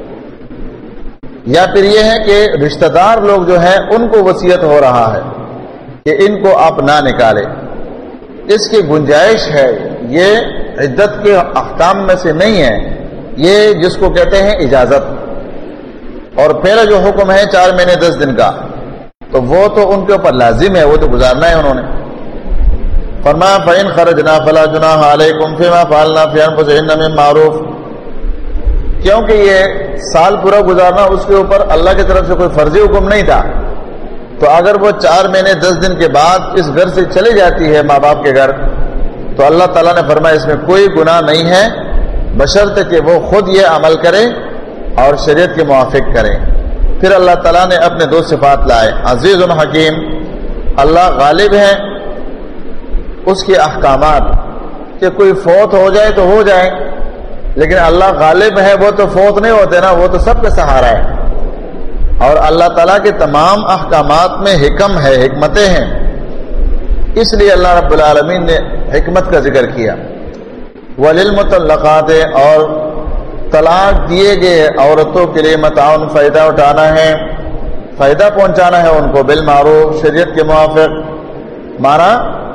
یا پھر یہ ہے کہ رشتہ دار لوگ جو ہیں ان کو وصیت ہو رہا ہے کہ ان کو آپ نہ نکالے. اس کی گنجائش ہے، یہ عدت کے احکام میں سے نہیں ہے، یہ جس کو کہتے ہیں اجازت. اور پہلا جو حکم ہے 4 مہینے 10 دن کا تو وہ تو ان کے اوپر لازم ہے، وہ تو گزارنا ہے انہوں نے. فرمایا فَإِنْ خَرَجْنَا فَلَا جُنَاحَ عَلَيْكُمْ فِيمَا فَعَلْنَا فِي أَنفُسِهِنَّ مِن مَّعْرُوفٍ. کیونکہ یہ سال پورا گزارنا اس کے اوپر اللہ کی طرف سے کوئی فرضی حکم نہیں تھا. تو اگر وہ 4 مہینے 10 دن کے بعد اس گھر سے چلی جاتی ہے ماں باپ کے گھر تو اللہ تعالیٰ نے فرمایا اس میں کوئی گناہ نہیں ہے بشرط کہ وہ خود یہ عمل کرے اور شریعت کے موافق کرے. پھر اللہ تعالیٰ نے اپنے 2 صفات لائے. عزیز حکیم، اللہ غالب ہے اس کے احکامات، کہ کوئی فوت ہو جائے تو ہو جائے، لیکن اللہ غالب ہے، وہ تو فوت نہیں ہوتے نا، وہ تو سب کا سہارا ہے. اور اللہ تعالیٰ کے تمام احکامات میں حکم ہے، حکمتیں ہیں. اس لیے اللہ رب العالمین نے حکمت کا ذکر کیا. وَلِلْمُطَلَّقَاتِ، اور طلاق دیے گئے عورتوں کے لیے متاع، فائدہ اٹھانا ہے، فائدہ پہنچانا ہے ان کو، بالمعروف، شریعت کے موافق. مانا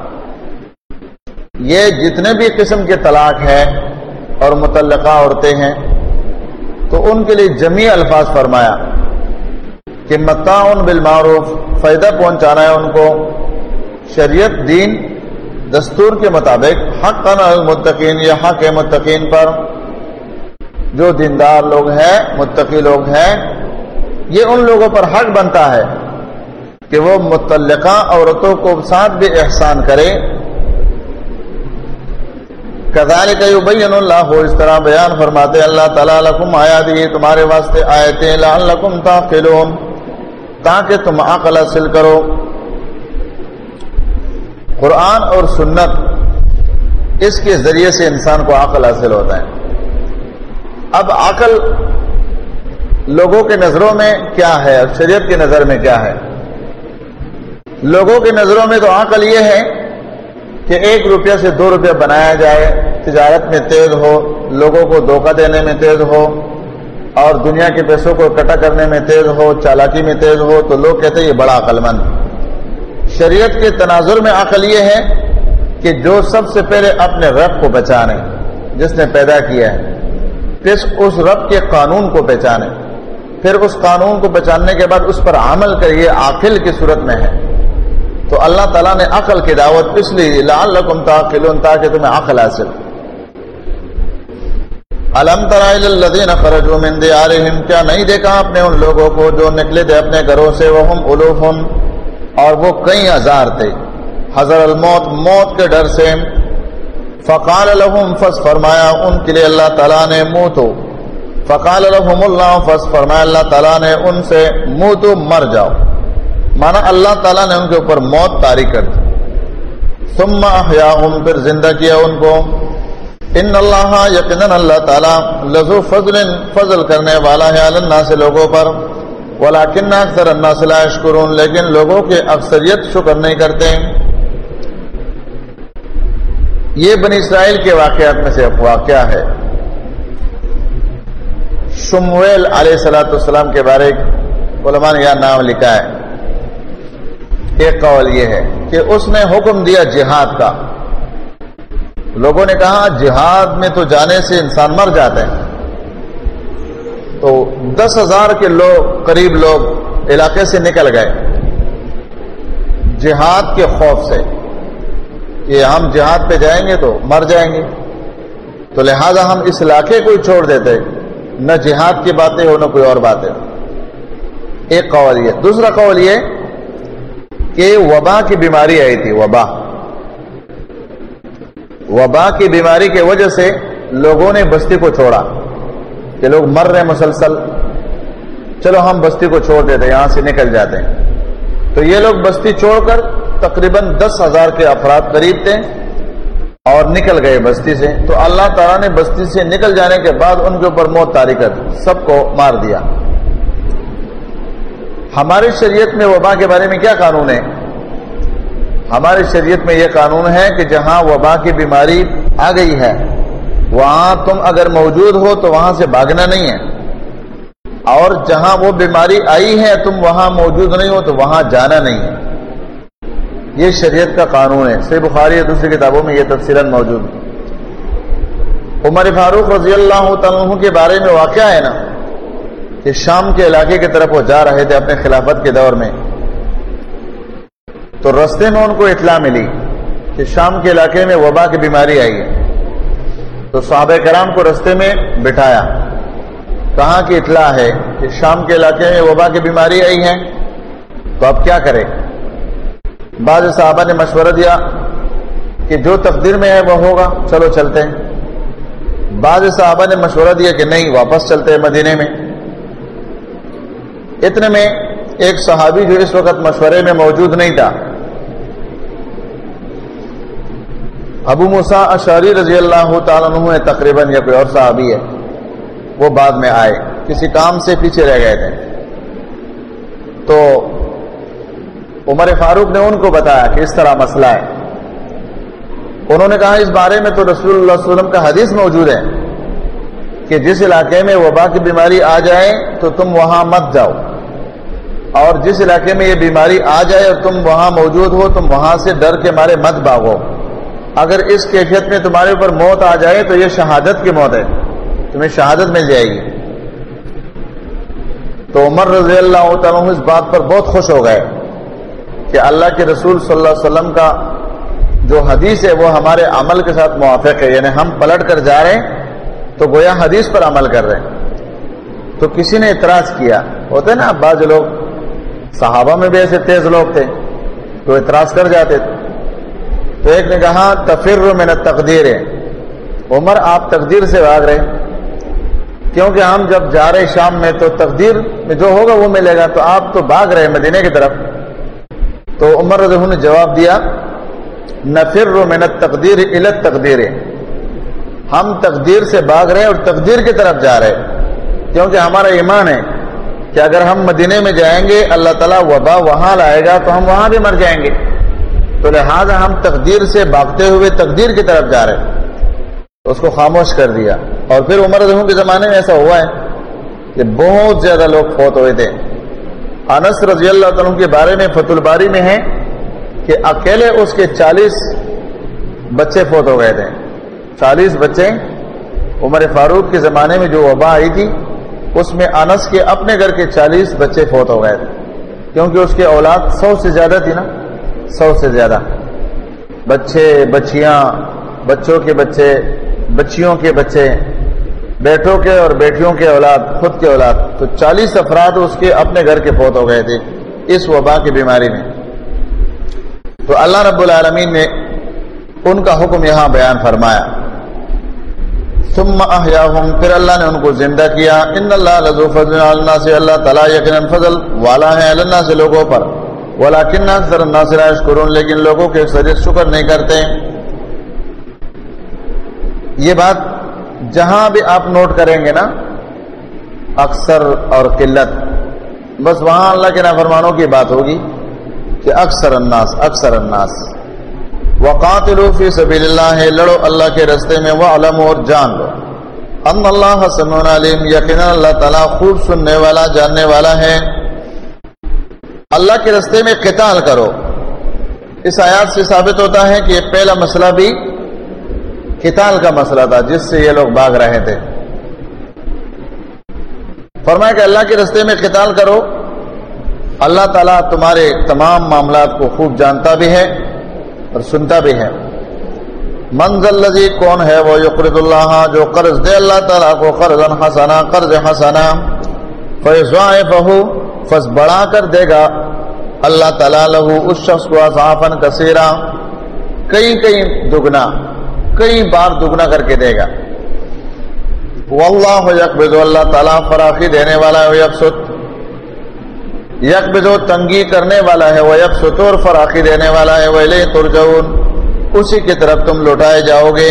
یہ جتنے بھی قسم کے طلاق ہیں اور متعلقہ عورتیں ہیں تو ان کے لیے جمیع الفاظ فرمایا کہ متاع بالمعروف، فائدہ پہنچانا ہے ان کو شریعت دین دستور کے مطابق. حقا علی المتقین، یہ حق ہے متقین پر، جو دیندار لوگ ہیں متقی لوگ ہیں، یہ ان لوگوں پر حق بنتا ہے کہ وہ متعلقہ عورتوں کو ساتھ بھی احسان کرے. کذالک یبین اللہ، اس طرح بیان فرماتے اللہ تعالیٰ لکم آیاتہ، تمہارے واسطے آیتیں، لعلکم تعقلون، تاکہ تم عقل حاصل کرو. قرآن اور سنت، اس کے ذریعے سے انسان کو عقل حاصل ہوتا ہے. اب عقل لوگوں کے نظروں میں کیا ہے اور شریعت کی نظر میں کیا ہے؟ لوگوں کی نظروں میں تو عقل یہ ہے کہ 1 روپیہ سے 2 روپیہ بنایا جائے، تجارت میں تیز ہو، لوگوں کو دھوکہ دینے میں تیز ہو اور دنیا کے پیسوں کو اکٹھا کرنے میں تیز ہو، چالاکی میں تیز ہو، تو لوگ کہتے ہیں یہ بڑا عقل مند. شریعت کے تناظر میں عقل یہ ہے کہ جو سب سے پہلے اپنے رب کو پہچانے جس نے پیدا کیا ہے، پھر اس رب کے قانون کو پہچانے، پھر اس قانون کو پہچاننے کے بعد اس پر عمل کریے، عاقل کی صورت میں ہے. تو اللہ تعالیٰ نے عقل کی دعوت اس لیے لعلکم تعقلون، تاکہ تمہیں عقل حاصل. الم تر الی الذین خرجوا من دیارہم، کیا نہیں دیکھا آپ نے ان لوگوں کو جو نکلے تھے اپنے گھروں سے، وہم الوف، اور وہ کئی ہزار تھے، حذر الموت، موت کے ڈر سے۔ فقال لهم، فس فرمایا ان کے لیے اللہ تعالیٰ نے، موتو، فقال لهم اللہ، فس فرمایا اللہ تعالیٰ نے ان سے، موتو، مر جاؤ، مانا اللہ تعالیٰ نے ان کے اوپر موت طاری کر دی۔ ثم احیاهم، پھر زندہ کیا ان کو۔ ان اللہ، یقیناً اللہ تعالیٰ، لذو فضل، فضل کرنے والا ہے، علی الناس، لوگوں پر، ولکن اکثر الناس لا یشکرون، لیکن لوگوں کے اکثریت شکر نہیں کرتے۔ یہ بنی اسرائیل کے واقعات میں سے واقعہ ہے۔ شمویل علیہ السلام کے بارے علماء نے یہ نام لکھا ہے۔ ایک قول یہ ہے کہ اس نے حکم دیا جہاد کا۔ لوگوں نے کہا جہاد میں تو جانے سے انسان مر جاتا ہے، تو 10,000 کے لوگ، قریب لوگ علاقے سے نکل گئے جہاد کے خوف سے کہ ہم جہاد پہ جائیں گے تو مر جائیں گے، تو لہذا ہم اس علاقے کو ہی چھوڑ دیتے، نہ جہاد کی باتیں ہو نہ کوئی اور باتیں ہو۔ ایک قول یہ۔ دوسرا قول یہ کہ وبا کی بیماری آئی تھی، وبا کی بیماری کی وجہ سے لوگوں نے بستی کو چھوڑا کہ لوگ مر رہے مسلسل، چلو ہم بستی کو چھوڑ دیتے، یہاں سے نکل جاتے ہیں۔ تو یہ لوگ بستی چھوڑ کر تقریباً 10,000 کے افراد قریب تھے اور نکل گئے بستی سے۔ تو اللہ تعالیٰ نے بستی سے نکل جانے کے بعد ان کے اوپر موت طاری کر دی، سب کو مار دیا۔ ہماری شریعت میں وبا کے بارے میں کیا قانون ہے؟ ہماری شریعت میں یہ قانون ہے کہ جہاں وبا کی بیماری آ گئی ہے وہاں تم اگر موجود ہو تو وہاں سے بھاگنا نہیں ہے، اور جہاں وہ بیماری آئی ہے تم وہاں موجود نہیں ہو تو وہاں جانا نہیں ہے۔ یہ شریعت کا قانون ہے۔ صحیح بخاری اور دوسری کتابوں میں یہ تفصیلاً موجود ہے۔ عمر فاروق رضی اللہ تعالیٰ عنہ کے بارے میں واقعہ ہے نا کہ شام کے علاقے کی طرف وہ جا رہے تھے اپنے خلافت کے دور میں، تو رستے میں ان کو اطلاع ملی کہ شام کے علاقے میں وبا کی بیماری آئی ہے۔ تو صحابہ کرام کو رستے میں بٹھایا، کہاں کی اطلاع ہے کہ شام کے علاقے میں وبا کی بیماری آئی ہے، تو اب کیا کرے؟ بعض صحابہ نے مشورہ دیا کہ جو تقدیر میں ہے وہ ہوگا، چلو چلتے ہیں۔ بعض صحابہ نے مشورہ دیا کہ نہیں، واپس چلتے ہیں مدینے میں۔ اتنے میں ایک صحابی جو اس وقت مشورے میں موجود نہیں تھا، ابو موسیٰ اشعری رضی اللہ تعالیٰ عنہ ہے تقریباً، یا کوئی اور صحابی ہے، وہ بعد میں آئے، کسی کام سے پیچھے رہ گئے تھے۔ تو عمر فاروق نے ان کو بتایا کہ اس طرح مسئلہ ہے۔ انہوں نے کہا اس بارے میں تو رسول اللہ صلی اللہ علیہ وسلم کا حدیث موجود ہے کہ جس علاقے میں وبا کی بیماری آ جائے تو تم وہاں مت جاؤ، اور جس علاقے میں یہ بیماری آ جائے اور تم وہاں موجود ہو تم وہاں سے ڈر کے مارے مت بھاگو۔ اگر اس کیفیت میں تمہارے اوپر موت آ جائے تو یہ شہادت کی موت ہے، تمہیں شہادت مل جائے گی۔ تو عمر رضی اللہ تعالیٰ عنہ اس بات پر بہت خوش ہو گئے کہ اللہ کے رسول صلی اللہ علیہ وسلم کا جو حدیث ہے وہ ہمارے عمل کے ساتھ موافق ہے، یعنی ہم پلٹ کر جا رہے ہیں تو گویا حدیث پر عمل کر رہے ہیں۔ تو کسی نے اعتراض کیا، ہوتے نا بعض لوگ، صحابہ میں بھی ایسے تیز لوگ تھے تو اعتراض کر جاتے تھے۔ تو ایک نے کہا تفر من التقدیر، عمر آپ تقدیر سے بھاگ رہے، کیونکہ ہم جب جا رہے شام میں تو تقدیر میں جو ہوگا وہ ملے گا، تو آپ تو بھاگ رہے مدینے کی طرف۔ تو عمر رضی اللہ عنہ نے جواب دیا نفر من التقدیر الی التقدیر، ہم تقدیر سے بھاگ رہے ہیں اور تقدیر کی طرف جا رہے ہیں، کیونکہ ہمارا ایمان ہے کہ اگر ہم مدینے میں جائیں گے اللہ تعالیٰ وبا وہاں لائے گا تو ہم وہاں بھی مر جائیں گے، تو لہٰذا ہم تقدیر سے بھاگتے ہوئے تقدیر کی طرف جا رہے ہیں۔ تو اس کو خاموش کر دیا۔ اور پھر عمر رضی اللہ عنہ کے زمانے میں ایسا ہوا ہے کہ بہت زیادہ لوگ فوت ہوئے تھے۔ انس رضی اللہ تعالیٰ عنہ کے بارے میں فتح الباری میں ہے کہ اکیلے اس کے 40 بچے فوت ہو گئے تھے، 40 بچے۔ عمر فاروق کے زمانے میں جو وبا آئی تھی اس میں انس کے اپنے گھر کے 40 بچے فوت ہو گئے تھے، کیونکہ اس کے اولاد 100 سے زیادہ تھی نا، 100 سے زیادہ بچے، بچیاں، بچوں کے بچے، بچیوں کے بچے، بیٹوں کے اور بیٹیوں کے اولاد، خود کے اولاد، تو 40 افراد اس کے اپنے گھر کے فوت ہو گئے تھے اس وبا کی بیماری میں۔ تو اللہ رب العالمین نے ان کا حکم یہاں بیان فرمایا. ثم احیاہم، پھر اللہ نے ان کو زندہ کیا. ان اللہ لذو فضل علی الناس، اللہ تعالیٰ یقیناً فضل والا ہے علی الناس لوگوں پر. ولکن اکثر الناس لا یشکرون، لیکن لوگوں کے اکثریت شکر نہیں کرتے. یہ بات جہاں بھی آپ نوٹ کریں گے نا، اکثر اور قلت، بس وہاں اللہ کے نافرمانوں کی بات ہوگی کہ اکثر الناس، اکثر الناس. وقاتلوا فی سبیل اللہ، لڑو اللہ کے راستے میں. واعلموا، اور جان لو، ان اللہ سمیع علیم، یقینا اللہ تعالیٰ خوب سننے والا جاننے والا ہے. اللہ کے راستے میں قتال کرو. اس آیات سے ثابت ہوتا ہے کہ پہلا مسئلہ بھی قتال کا مسئلہ تھا جس سے یہ لوگ بھاگ رہے تھے. فرمایا کہ اللہ کے راستے میں قتال کرو. اللہ تعالیٰ تمہارے تمام معاملات کو خوب جانتا بھی ہے اور سنتا بھی ہے. من ذا الذی، کون ہے وہ، یقرض اللہ، جو قرض دے اللہ تعالیٰ کو، قرضا حسنا، قرض حسنا، فیضاعفہ، فس بڑھا کر دے گا اللہ تعالیٰ لہو، اس شخص کو، اضعافا کثیرا، کئی دگنا، کئی بار دگنا کر کے دے گا. واللہ یقبض، اللہ تعالیٰ فراخی دینے والا ہے. یبسط، یقبض تنگی کرنے والا ہے. ویبسط، اور فراخی دینے والا ہے. وإلیہ ترجعون، اسی کی طرف تم لوٹائے جاؤ گے.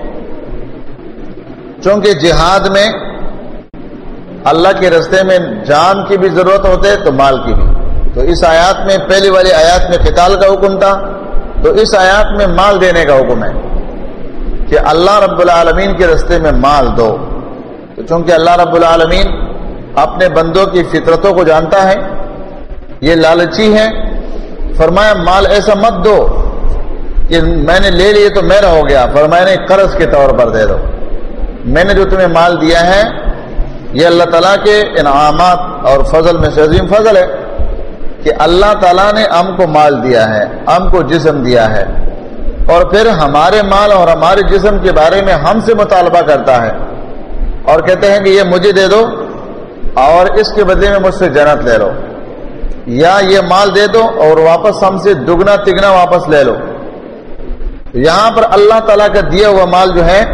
چونکہ جہاد میں اللہ کے راستے میں جان کی بھی ضرورت ہوتے ہے تو مال کی بھی. تو اس آیات میں، پہلی والی آیات میں قتال کا حکم تھا، تو اس آیات میں مال دینے کا حکم ہے کہ اللہ رب العالمین کے راستے میں مال دو. تو چونکہ اللہ رب العالمین اپنے بندوں کی فطرتوں کو جانتا ہے، یہ لالچی ہے. فرمایا مال ایسا مت دو کہ میں نے لے لیے تو میرا ہو گیا. فرمایا نہیں، قرض کے طور پر دے دو. میں نے جو تمہیں مال دیا ہے یہ اللہ تعالیٰ کے انعامات اور فضل میں سے عظیم فضل ہے کہ اللہ تعالیٰ نے ہم کو مال دیا ہے، ہم کو جسم دیا ہے، اور پھر ہمارے مال اور ہمارے جسم کے بارے میں ہم سے مطالبہ کرتا ہے اور کہتے ہیں کہ یہ مجھے دے دو اور اس کے بدلے میں مجھ سے جنت لے لو، یا یہ مال دے دو اور واپس ہم سے دگنا تگنا واپس لے لو. یہاں پر اللہ تعالیٰ کا دیا ہوا مال جو ہے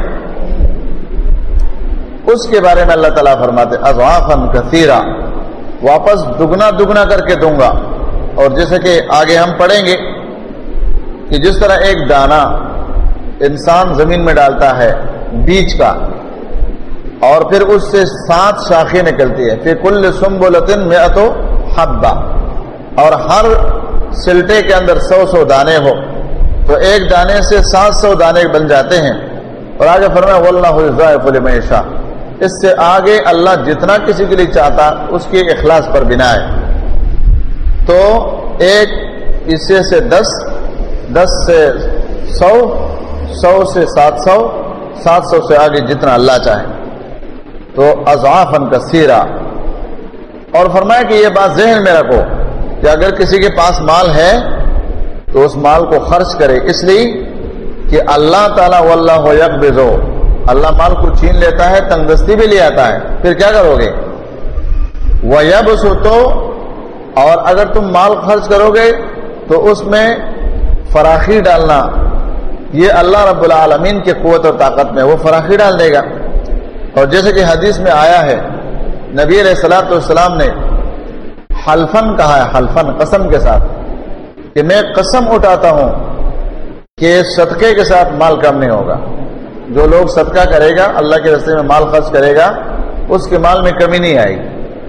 اس کے بارے میں اللہ تعالیٰ فرماتے اضعافا کثیرا، واپس دگنا کر کے دوں گا. اور جیسے کہ آگے ہم پڑھیں گے کہ جس طرح ایک دانہ انسان زمین میں ڈالتا ہے بیج کا، اور پھر اس سے 7 شاخیں نکلتی ہے، فی کل سنبلۃ 100 حبہ، اور ہر سلٹے کے اندر 100 دانے ہو تو ایک دانے سے 700 دانے بن جاتے ہیں. اور آگے فرمایا واللہ یضاعف لمن یشاء، اس سے آگے اللہ جتنا کسی کے لیے چاہتا اس کے اخلاص پر بنا ہے. تو ایک حصے سے 10 سے 100، 100 سے 700، 700 سے آگے جتنا اللہ چاہے. تو اضعافا کثیرا. اور فرمایا کہ یہ بات ذہن میں رکھو کہ اگر کسی کے پاس مال ہے تو اس مال کو خرچ کرے، اس لیے کہ اللہ تعالیٰ واللہ یقبض، اللہ مال کو چھین لیتا ہے، تنگ دستی بھی لے آتا ہے. پھر کیا کرو گے؟ وَيَبْسُطُ، اور اگر تم مال خرچ کرو گے تو اس میں فراخی ڈالنا، یہ اللہ رب العالمین کی قوت اور طاقت میں وہ فراخی ڈال دے گا. اور جیسے کہ حدیث میں آیا ہے نبی علیہ الصلوۃ والسلام نے حلفن کہا ہے، حلفن قسم کے ساتھ، کہ میں قسم اٹھاتا ہوں کہ صدقے کے ساتھ مال کم نہیں ہوگا. جو لوگ صدقہ کرے گا، اللہ کے راستے میں مال خرچ کرے گا، اس کے مال میں کمی نہیں آئے گی.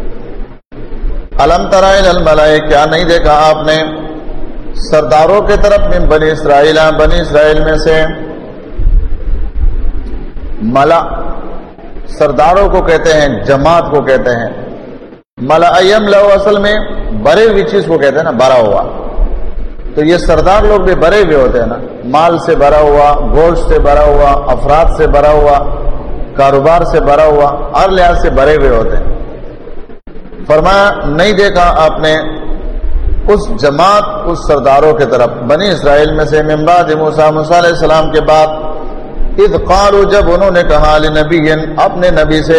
الم تر الی الملأ، کیا نہیں دیکھا آپ نے سرداروں کے طرف میں بنی اسرائیل، بنی اسرائیل میں سے. ملا سرداروں کو کہتے ہیں، جماعت کو کہتے ہیں. ملا یملأ اصل میں بھرے ہوئی چیز کو کہتے ہیں نا، بھرا ہوا. تو یہ سردار لوگ بھی بھرے ہوئے ہوتے ہیں نا، مال سے بھرا ہوا، گوشت سے بھرا ہوا، افراد سے بھرا ہوا، کاروبار سے بھرا ہوا، ہر لحاظ سے بھرے ہوئے ہوتے ہیں. فرمایا نہیں دیکھا آپ نے اس جماعت، اس سرداروں کے طرف بنی اسرائیل میں سے، من بعد موسیٰ، موسیٰ علیہ السلام کے بعد، اذ قالوا، جب انہوں نے کہا، لنبی، اپنے نبی سے،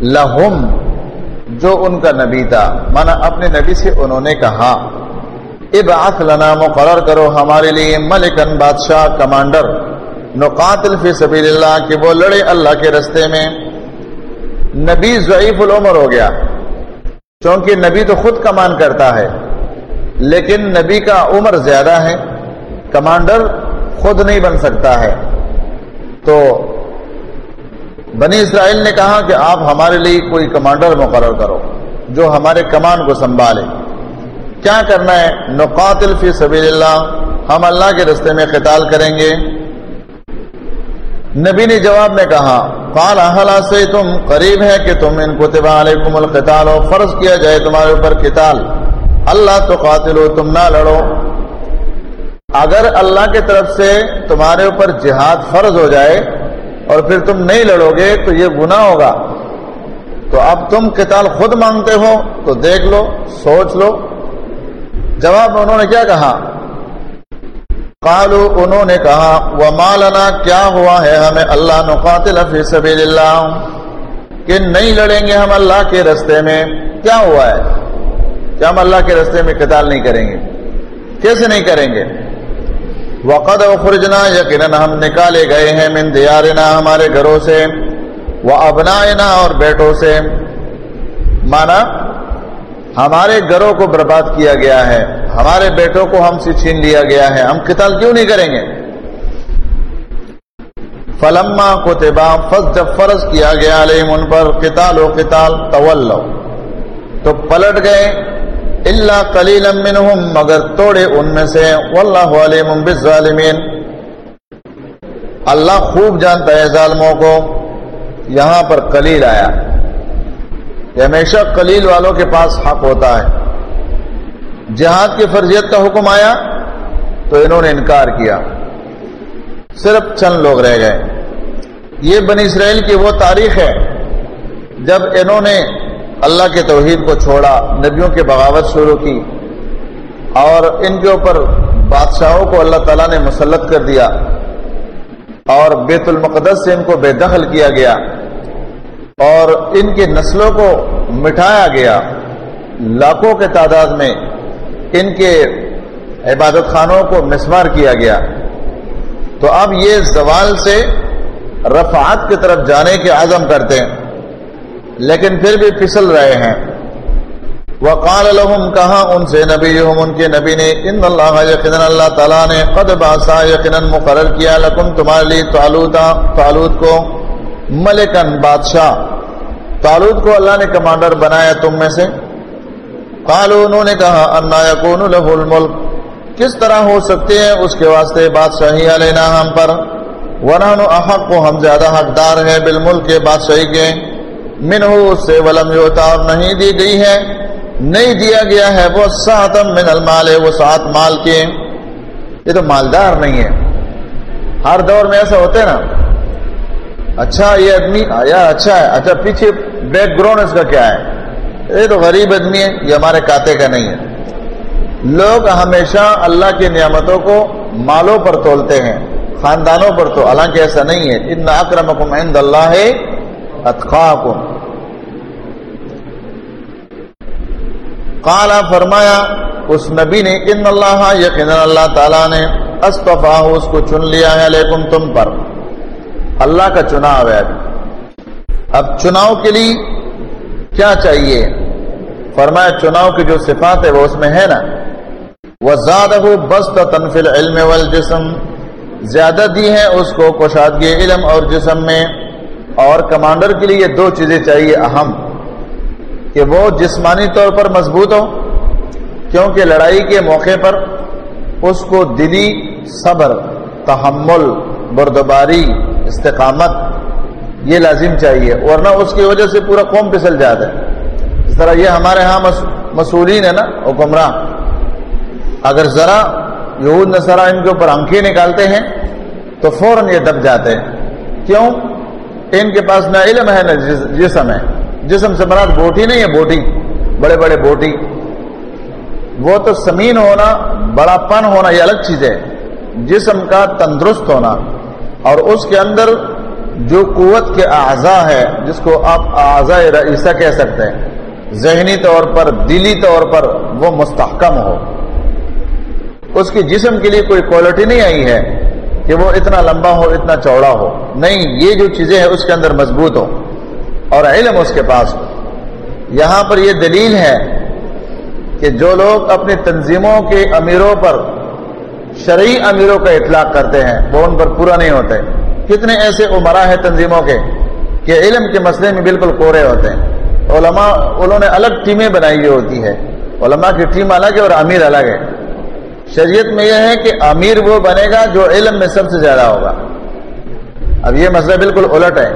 لہم، جو ان کا نبی تھا، مانا اپنے نبی سے انہوں نے کہا، ابعث لنا مقرر کرو ہمارے لیے ملکن بادشاہ کمانڈر نقاتل فی سبیل اللہ کہ وہ لڑے اللہ کے رستے میں. نبی ضعیف العمر ہو گیا کیونکہ نبی تو خود کمان کرتا ہے لیکن نبی کا عمر زیادہ ہے, کمانڈر خود نہیں بن سکتا ہے. تو بنی اسرائیل نے کہا کہ آپ ہمارے لیے کوئی کمانڈر مقرر کرو جو ہمارے کمان کو سنبھالے. کیا کرنا ہے؟ نقاتل فی سبیل اللہ, ہم اللہ کے رستے میں قتال کریں گے. نبی نے جواب میں کہا قال هل عصیتم, قریب ہے کہ تم ان کتب علیکم القتال, و فرض کیا جائے تمہارے اوپر قتال, اللہ تقاتلو, تم نہ لڑو. اگر اللہ کی طرف سے تمہارے اوپر جہاد فرض ہو جائے اور پھر تم نہیں لڑو گے تو یہ گناہ ہوگا. تو اب تم قتال خود مانگتے ہو تو دیکھ لو, سوچ لو. جواب میں انہوں نے کیا کہا؟ قالوا, انہوں نے کہا وما لنا, کیا ہوا ہے ہمیں اللہ نقاتل فی سبیل اللہ کہ نہیں لڑیں گے ہم اللہ کے رستے میں. کیا ہوا ہے کہ ہم اللہ کے رستے میں قتال نہیں کریں گے؟ کیسے نہیں کریں گے؟ وقد اخرجنا, یقیناً ہم نکالے گئے ہیں من دیارنا, ہمارے گھروں سے, وابنائنا, اور بیٹوں سے. مانا ہمارے گھروں کو برباد کیا گیا ہے, ہمارے بیٹوں کو ہم سے چھین لیا گیا ہے, ہم قتال کیوں نہیں کریں گے؟ فلما کتبا, جب فرض کیا گیا علیہم ان پر قتال و قتال, تولوا, تو پلٹ گئے. الا قلیلا منہم, مگر توڑے ان میں سے. واللہ علیم بالظالمین, اللہ خوب جانتا ہے ظالموں کو. یہاں پر قلیل آیا, یہ ہمیشہ قلیل والوں کے پاس حق ہوتا ہے. جہاد کی فرضیت کا حکم آیا تو انہوں نے انکار کیا, صرف چند لوگ رہ گئے. یہ بنی اسرائیل کی وہ تاریخ ہے جب انہوں نے اللہ کے توحید کو چھوڑا, نبیوں کی بغاوت شروع کی, اور ان کے اوپر بادشاہوں کو اللہ تعالیٰ نے مسلط کر دیا, اور بیت المقدس سے ان کو بے دخل کیا گیا, اور ان کی نسلوں کو مٹایا گیا. لاکھوں کے تعداد میں ان کے عبادت خانوں کو مسمار کیا گیا. تو اب یہ زوال سے رفعت کی طرف جانے کے عزم کرتے ہیں, لیکن پھر بھی پھسل رہے ہیں. وقال لهم, کہا ان سے نبیہم, ان کے نبی نے, ان اللہ, یقینا اللہ تعالیٰ نے, قد بعثا, یقینا مقرر کیا, لکم, تمہارے لیے, طالوت کو, ملکن, بادشاہ. طالوت کو اللہ نے کمانڈر بنایا تم میں سے. قالوا, انہوں نے کہا, انا یکون له الملک, کس طرح ہو سکتے ہیں اس کے واسطے بادشاہی علینا ہم پر, ونحن احق, ہم زیادہ حقدار ہیں, بالملک, بادشاہی کے, منہ, اس سے, ولم یؤتا, اور نہیں دی گئی ہے, نہیں دیا گیا ہے, وہ سعۃ من المال, وہ سعت مال کے. یہ تو مالدار نہیں ہے. ہر دور میں ایسا ہوتا ہے نا, اچھا یہ آدمی آیا, اچھا ہے, اچھا پیچھے بیک گراؤنڈ اس کا کیا ہے, یہ تو غریب آدمی ہے, یہ ہمارے کاتے کا نہیں ہے. لوگ ہمیشہ اللہ کی نعمتوں کو مالوں پر تولتے ہیں, خاندانوں پر تو, حالانکہ ایسا نہیں ہے. ان اکرمکم عند اللہ اتقاکم. قال, فرمایا اس نبی نے, ان اللہ, یقینا اللہ تعالیٰ نے, اصطفاہ, اس کو چن لیا ہے, علیکم, تم پر. اللہ کا چناؤ ہے. اب چناؤ کے لیے کیا چاہیے؟ فرمایا چناؤ کی جو صفات ہے وہ اس میں ہے نا. وزادہ بسطۃ فی العلم والجسم, زیادہ دی ہے اس کو کشادگی علم اور جسم میں. اور کمانڈر کے لیے یہ دو چیزیں چاہیے اہم, کہ وہ جسمانی طور پر مضبوط ہو, کیونکہ لڑائی کے موقع پر اس کو دلی صبر, تحمل, بردباری, استقامت یہ لازم چاہیے, ورنہ اس کی وجہ سے پورا قوم پھسل جاتا ہے. اس طرح یہ ہمارے ہاں مسئولین ہے نا, حکمراں, اگر ذرا یہود نصارہ ان کے اوپر آنکھیں نکالتے ہیں تو فوراً یہ دب جاتے ہیں. کیوں؟ ان کے پاس نہ علم ہے نہ جسم ہے. جسم سے مراد بوٹی نہیں ہے, بوٹی, بڑے بڑے بوٹی, وہ تو سمین ہونا, بڑا پن ہونا یہ الگ چیز ہے. جسم کا تندرست ہونا, اور اس کے اندر جو قوت کے اعضاء ہے, جس کو آپ اعضاء رئیسہ کہہ سکتے ہیں, ذہنی طور پر, دلی طور پر وہ مستحکم ہو, اس کی جسم کے لیے کوئی کوالٹی نہیں آئی ہے کہ وہ اتنا لمبا ہو اتنا چوڑا ہو، نہیں، یہ جو چیزیں ہیں اس کے اندر مضبوط ہو اور علم اس کے پاس ہو۔ یہاں پر یہ دلیل ہے کہ جو لوگ اپنی تنظیموں کے امیروں پر شرعی امیروں کا اطلاق کرتے ہیں وہ ان پر پورا نہیں ہوتے۔ کتنے ایسے عمرا ہیں تنظیموں کے کہ علم کے مسئلے میں بالکل کورے ہوتے ہیں۔ علماء انہوں نے الگ ٹیمیں بنائی ہوئی ہوتی ہے، علماء کی ٹیم الگ ہے اور امیر الگ ہے۔ شریعت میں یہ ہے کہ امیر وہ بنے گا جو علم میں سب سے زیادہ ہوگا۔ اب یہ مسئلہ بالکل الٹ ہے،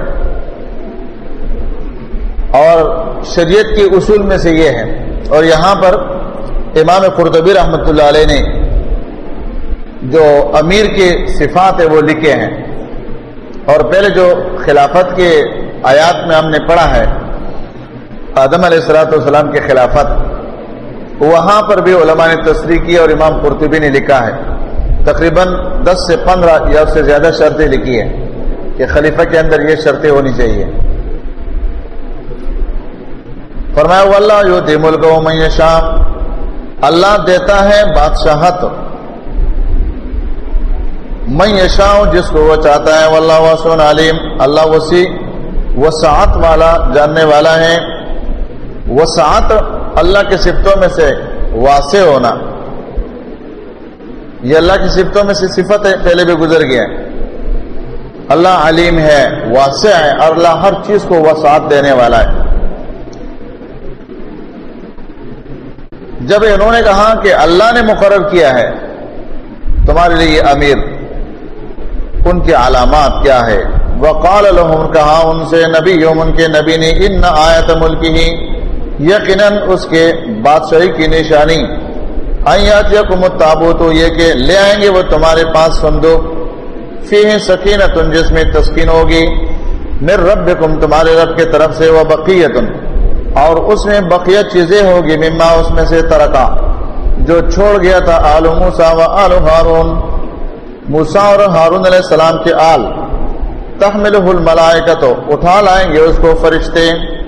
اور شریعت کے اصول میں سے یہ ہے۔ اور یہاں پر امام قرطبی رحمۃ اللہ علیہ نے جو امیر کے صفات ہے وہ لکھے ہیں، اور پہلے جو خلافت کے آیات میں ہم نے پڑھا ہے آدم علیہ السلام کی خلافت، وہاں پر بھی علماء نے تصریح کی اور امام قرطبی نے لکھا ہے، تقریباً 10 سے 15 یا اس سے زیادہ شرطیں لکھی ہیں کہ خلیفہ کے اندر یہ شرطیں ہونی چاہیے۔ فرمایا واللہ یؤتی ملکہ من یشاء، اللہ دیتا ہے بادشاہت من یشاء جس کو وہ چاہتا ہے، واللہ واسع علیم، اللہ وسیع وسعت والا جاننے والا ہے۔ وسعت اللہ کی صفتوں میں سے واسع ہونا، یہ اللہ کی صفتوں میں سے صفت ہے، پہلے بھی گزر گیا ہے۔ اللہ علیم ہے، واسع ہے، اور اللہ ہر چیز کو وسعت دینے والا ہے۔ جب انہوں نے کہا کہ اللہ نے مقرر کیا ہے تمہارے لیے امیر، ان کی علامات کیا ہے؟ وقال لهم، کہا ان سے نبیہم، ان کے نبی نے، ان آیت ملکہ، یقیناً اس کے بادشاہی کی نشانی، ان یاتیکم التابوت، یہ کہ لے آئیں گے وہ تمہارے پاس صندوق، فیہ سکینۃ، جس میں تسکین ہوگی، من ربکم، تمہارے رب کے طرف سے، وبقیۃ، اور اس میں بقیہ چیزیں ہوگی، مما، اس میں سے، ترکا، جو چھوڑ گیا تھا، آل موسیٰ و آل ہارون، موسیٰ اور ہارون علیہ السلام کے آل، تحملہ الملائکۃ، اٹھا لائیں گے اس کو فرشتے،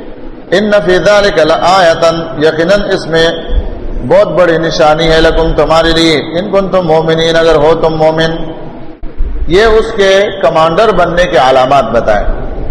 ان فی ذلک لآیۃ، یقیناً اس میں بہت بڑی نشانی ہے، لکم، تمہارے لیے، ان کنتم مومنین، اگر ہو تم مومن۔ یہ اس کے کمانڈر بننے کے علامات بتائے۔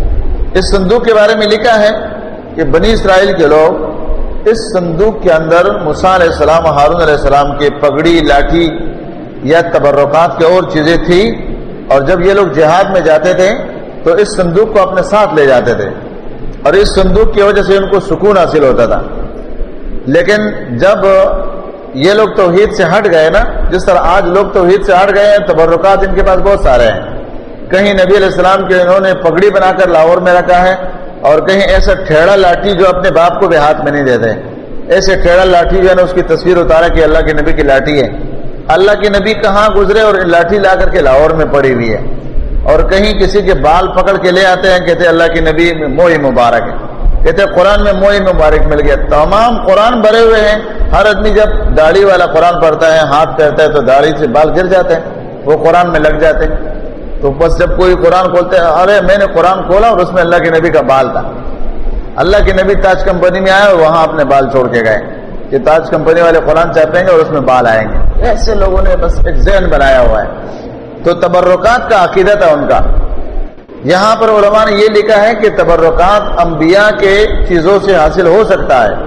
اس صندوق کے بارے میں لکھا ہے کہ بنی اسرائیل کے لوگ اس صندوق کے اندر موسیٰ علیہ السلام و ہارون علیہ السلام کے پگڑی، لاٹھی یا تبرکات کی اور چیزیں تھی، اور جب یہ لوگ جہاد میں جاتے تھے تو اس صندوق کو اپنے ساتھ لے جاتے تھے، اور اس صندوق کی وجہ سے ان کو سکون حاصل ہوتا تھا۔ لیکن جب یہ لوگ توحید سے ہٹ گئے نا، جس طرح آج لوگ توحید سے ہٹ گئے ہیں، تبرکات ان کے پاس بہت سارے ہیں، کہیں نبی علیہ السلام کے انہوں نے پگڑی بنا کر لاہور میں رکھا ہے، اور کہیں ایسا ٹھیڑا لاٹھی جو اپنے باپ کو بھی ہاتھ میں نہیں دیتے، ایسے ٹھیڑا لاٹھی جو ہے نا اس کی تصویر اتارا کہ اللہ کے نبی کی لاٹھی ہے۔ اللہ کے نبی کہاں گزرے اور لاٹھی لا کر کے لاہور میں پڑی ہوئی ہے، اور کہیں کسی کے بال پکڑ کے لے آتے ہیں، کہتے ہیں اللہ کے نبی میں موئی مبارک ہے، کہتے ہیں قرآن میں موئی مبارک مل گیا۔ تمام قرآن بھرے ہوئے ہیں، ہر آدمی جب داڑھی والا قرآن پڑھتا ہے، ہاتھ پھیرتا ہے تو داڑھی سے بال گر جاتے ہیں، وہ قرآن میں لگ جاتے ہیں۔ تو بس جب کوئی قرآن کھولتے ہیں، ارے میں نے قرآن کھولا اور اس میں اللہ کے نبی کا بال تھا، اللہ کے نبی تاج کمپنی میں آئے اور وہاں اپنے بال چھوڑ کے گئے کہ تاج کمپنی والے قرآن چھاپیں گے اور اس میں بال آئیں گے۔ ایسے لوگوں نے بس ایک ذہن بنایا ہوا ہے، تو تبرکات کا عقیدہ تھا ان کا۔ یہاں پر علماء نے یہ لکھا ہے کہ تبرکات انبیاء کے چیزوں سے حاصل ہو سکتا ہے،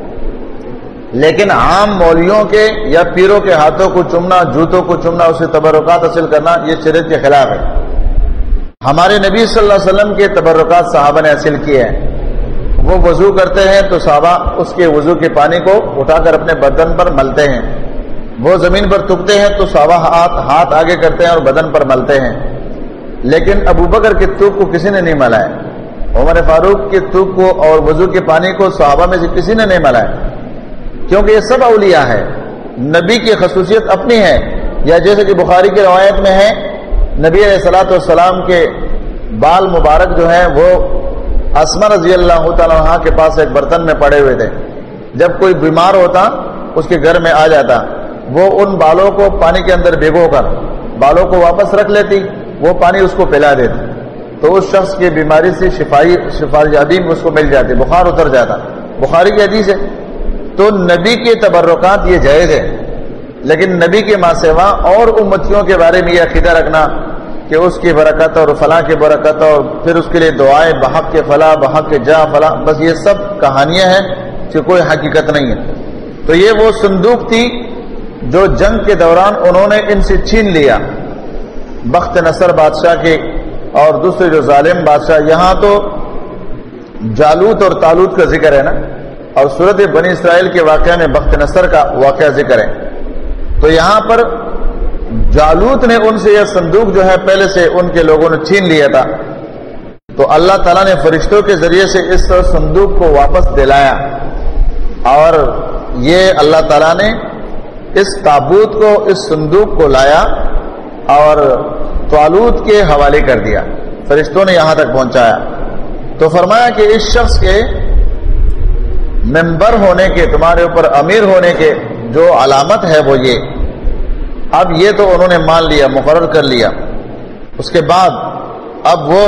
لیکن عام مولویوں کے یا پیروں کے ہاتھوں کو چومنا، جوتوں کو چومنا، اسے تبرکات حاصل کرنا، یہ شریعت کے خلاف ہے۔ ہمارے نبی صلی اللہ علیہ وسلم کے تبرکات صحابہ نے حاصل کیے ہیں۔ وہ وضو کرتے ہیں تو صحابہ اس کے وضو کے پانی کو اٹھا کر اپنے بدن پر ملتے ہیں، وہ زمین پر تھوکتے ہیں تو صحابہ ہاتھ آگے کرتے ہیں اور بدن پر ملتے ہیں۔ لیکن ابو بکر کے تھوک کو کسی نے نہیں ملا ہے، عمر فاروق کے تھوک کو اور وضو کے پانی کو صحابہ میں سے کسی نے نہیں ملا ہے، کیونکہ یہ سب اولیاء ہے، نبی کی خصوصیت اپنی ہے۔ یا جیسے کہ بخاری کی روایت میں ہے، نبی علیہ الصلوۃ والسلام کے بال مبارک جو ہیں وہ اسما رضی اللہ تعالیٰ عنہ کے پاس ایک برتن میں پڑے ہوئے تھے، جب کوئی بیمار ہوتا اس کے گھر میں آ جاتا، وہ ان بالوں کو پانی کے اندر بھگو کر بالوں کو واپس رکھ لیتی، وہ پانی اس کو پلا دیتی، تو اس شخص کی بیماری سے شفا یابی اس کو مل جاتی، بخار اتر جاتا۔ بخاری کی حدیث ہے۔ تو نبی کے تبرکات یہ جائز ہے، لیکن نبی کے ماں سوا اور امتیوں کے بارے میں یہ عقیدہ رکھنا کہ اس کی برکت اور فلاں کی برکت اور پھر اس کے لیے دعائیں بحق کے فلاں بحق کے جا فلاں، بس یہ سب کہانیاں ہیں کہ کوئی حقیقت نہیں ہے۔ تو یہ وہ صندوق تھی جو جنگ کے دوران انہوں نے ان سے چھین لیا، بخت نصر بادشاہ کے اور دوسرے جو ظالم بادشاہ۔ یہاں تو جالوت اور طالوت کا ذکر ہے نا، اور سورۃ بنی اسرائیل کے واقعہ میں بخت نصر کا واقعہ ذکر ہے۔ تو یہاں پر جالوت نے ان سے یہ صندوق جو ہے پہلے سے ان کے لوگوں نے چھین لیا تھا، تو اللہ تعالیٰ نے فرشتوں کے ذریعے سے اس صندوق کو واپس دلایا، اور یہ اللہ تعالیٰ نے اس تابوت کو، اس صندوق کو لایا اور طالوت کے حوالے کر دیا، فرشتوں نے یہاں تک پہنچایا۔ تو فرمایا کہ اس شخص کے ممبر ہونے کے، تمہارے اوپر امیر ہونے کے جو علامت ہے وہ یہ، اب یہ تو انہوں نے مان لیا، مقرر کر لیا۔ اس کے بعد اب وہ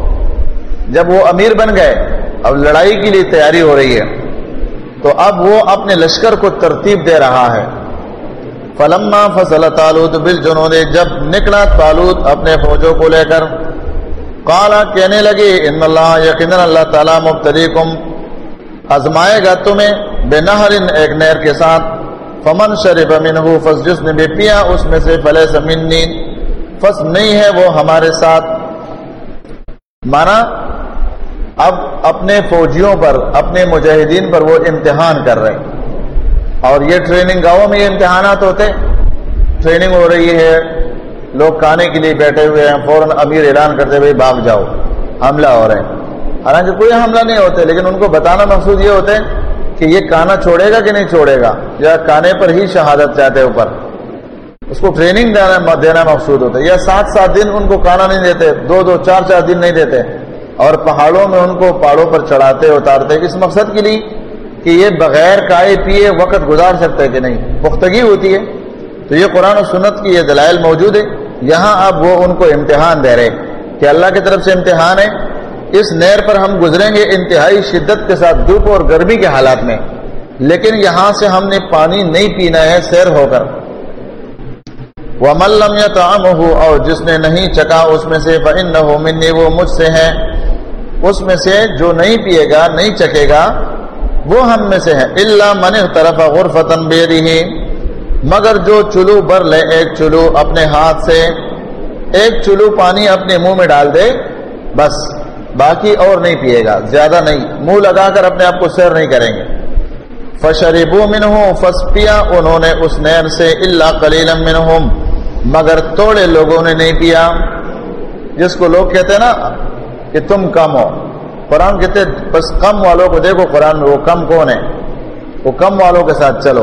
جب وہ امیر بن گئے، اب لڑائی کے لیے تیاری ہو رہی ہے، تو اب وہ اپنے لشکر کو ترتیب دے رہا ہے۔ فلما فصل طالوت بالجنود، جب نکلا طالوت اپنے فوجوں کو لے کر، قال کہنے لگے ان اللہ، یقینا اللہ تعالیٰ مبتلیکم آزمائے گا تمہیں، بنہر ایک نہر کے ساتھ، فمن شرب منہ، فس جس نے بھی پیا اس میں سے، فلیس منی، فس نہیں ہے وہ ہمارے ساتھ۔ مانا اب اپنے فوجیوں پر، اپنے مجاہدین پر وہ امتحان کر رہے، اور یہ ٹریننگ گاؤں میں یہ امتحانات ہوتے، ٹریننگ ہو رہی ہے، لوگ کھانے کے لیے بیٹھے ہوئے ہیں، فوراً امیر اعلان کرتے بھائی بھاگ جاؤ، حملہ ہو رہے ہیں۔ حالانکہ کوئی حملہ نہیں ہوتے، لیکن ان کو بتانا مقصود یہ ہوتا ہے کہ یہ کانا چھوڑے گا کہ نہیں چھوڑے گا، یا کانے پر ہی شہادت چاہتے اوپر، اس کو ٹریننگ دینا مقصود ہوتا ہے۔ یا 7 دن ان کو کانا نہیں دیتے، 2 4 دن نہیں دیتے، اور پہاڑوں میں ان کو پہاڑوں پر چڑھاتے اتارتے، اس مقصد کے لیے کہ یہ بغیر کھائے پیے وقت گزار سکتے کہ نہیں، پختگی ہوتی ہے۔ تو یہ قرآن و سنت کی یہ دلائل موجود ہے۔ یہاں اب وہ ان کو امتحان دے رہے کہ اللہ کی طرف سے امتحان ہے، اس نہر پر ہم گزریں گے انتہائی شدت کے ساتھ، دھوپ اور گرمی کے حالات میں، لیکن یہاں سے ہم نے پانی نہیں پینا ہے سیر ہو کر۔ وَمَن لَّمْ يَطْعَمْهُ، اور جس نے نہیں چکا اس میں سے، فَإِنَّهُ مِنِّي، وہ مجھ سے ہے، اس میں سے جو نہیں پیے گا، نہیں چکے گا، وہ ہم میں سے ہے۔ إِلَّا مَنِ اغْتَرَفَ غُرْفَةً بِيَدِهِ، مگر جو چلو بھر لے، ایک چلو اپنے ہاتھ سے، ایک چلو پانی اپنے منہ میں ڈال دے، بس باقی اور نہیں پیے گا، زیادہ نہیں، منہ لگا کر اپنے آپ کو سیر نہیں کریں گے۔ فَشَرِبُوا مِنْهُ، فَس پیا انہوں نے اس نہر سے، إِلَّا قَلِيلًا مِنْهُمْ، مگر توڑے لوگوں نے نہیں پیا۔ جس کو لوگ کہتے ہیں نا کہ تم کم ہو، قرآن کہتے بس کم والوں کو دیکھو، قرآن وہ کم کون ہے، وہ کم والوں کے ساتھ چلو۔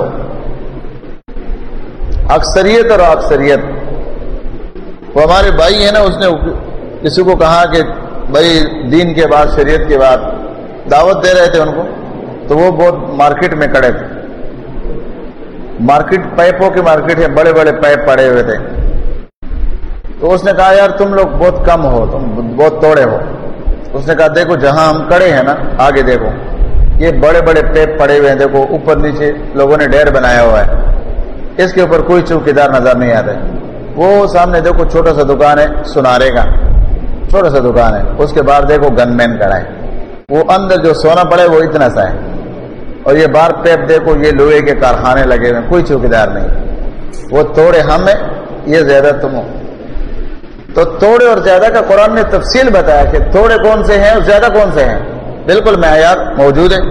اکثریت اور اکثریت، وہ ہمارے بھائی ہیں نا، اس نے کسی کو کہا کہ بھائی دین کے بعد، شریعت کے بعد دعوت دے رہے تھے ان کو، تو وہ بہت مارکیٹ میں کھڑے تھے، مارکیٹ پائپوں کی مارکیٹ ہے، بڑے بڑے پائپ پڑے ہوئے تھے، تو اس نے کہا یار تم لوگ بہت کم ہو، تم بہت توڑے ہو۔ اس نے کہا دیکھو جہاں ہم کھڑے ہیں نا، آگے دیکھو یہ بڑے بڑے پائپ پڑے ہوئے ہیں، دیکھو اوپر نیچے لوگوں نے ڈھیر بنایا ہوا ہے، اس کے اوپر کوئی چوکیدار نظر نہیں آتا ہے۔ وہ سامنے دیکھو چھوٹا سا دکان ہے سنارے کا، چھوٹا سا دکان ہے، اس کے باہر دیکھو گن مین کھڑا ہے، وہ اندر جو سونا پڑے وہ اتنا سا ہے، اور یہ باہر پیپ دیکھو، یہ لوہے کے کارخانے لگے ہوئے، کوئی چوکیدار نہیں۔ وہ توڑے ہم ہیں، یہ زیادہ تم ہو۔ تو توڑے اور زیادہ کا قرآن نے تفصیل بتایا کہ توڑے کون سے ہیں اور زیادہ کون سے ہیں، بالکل معیار موجود ہے۔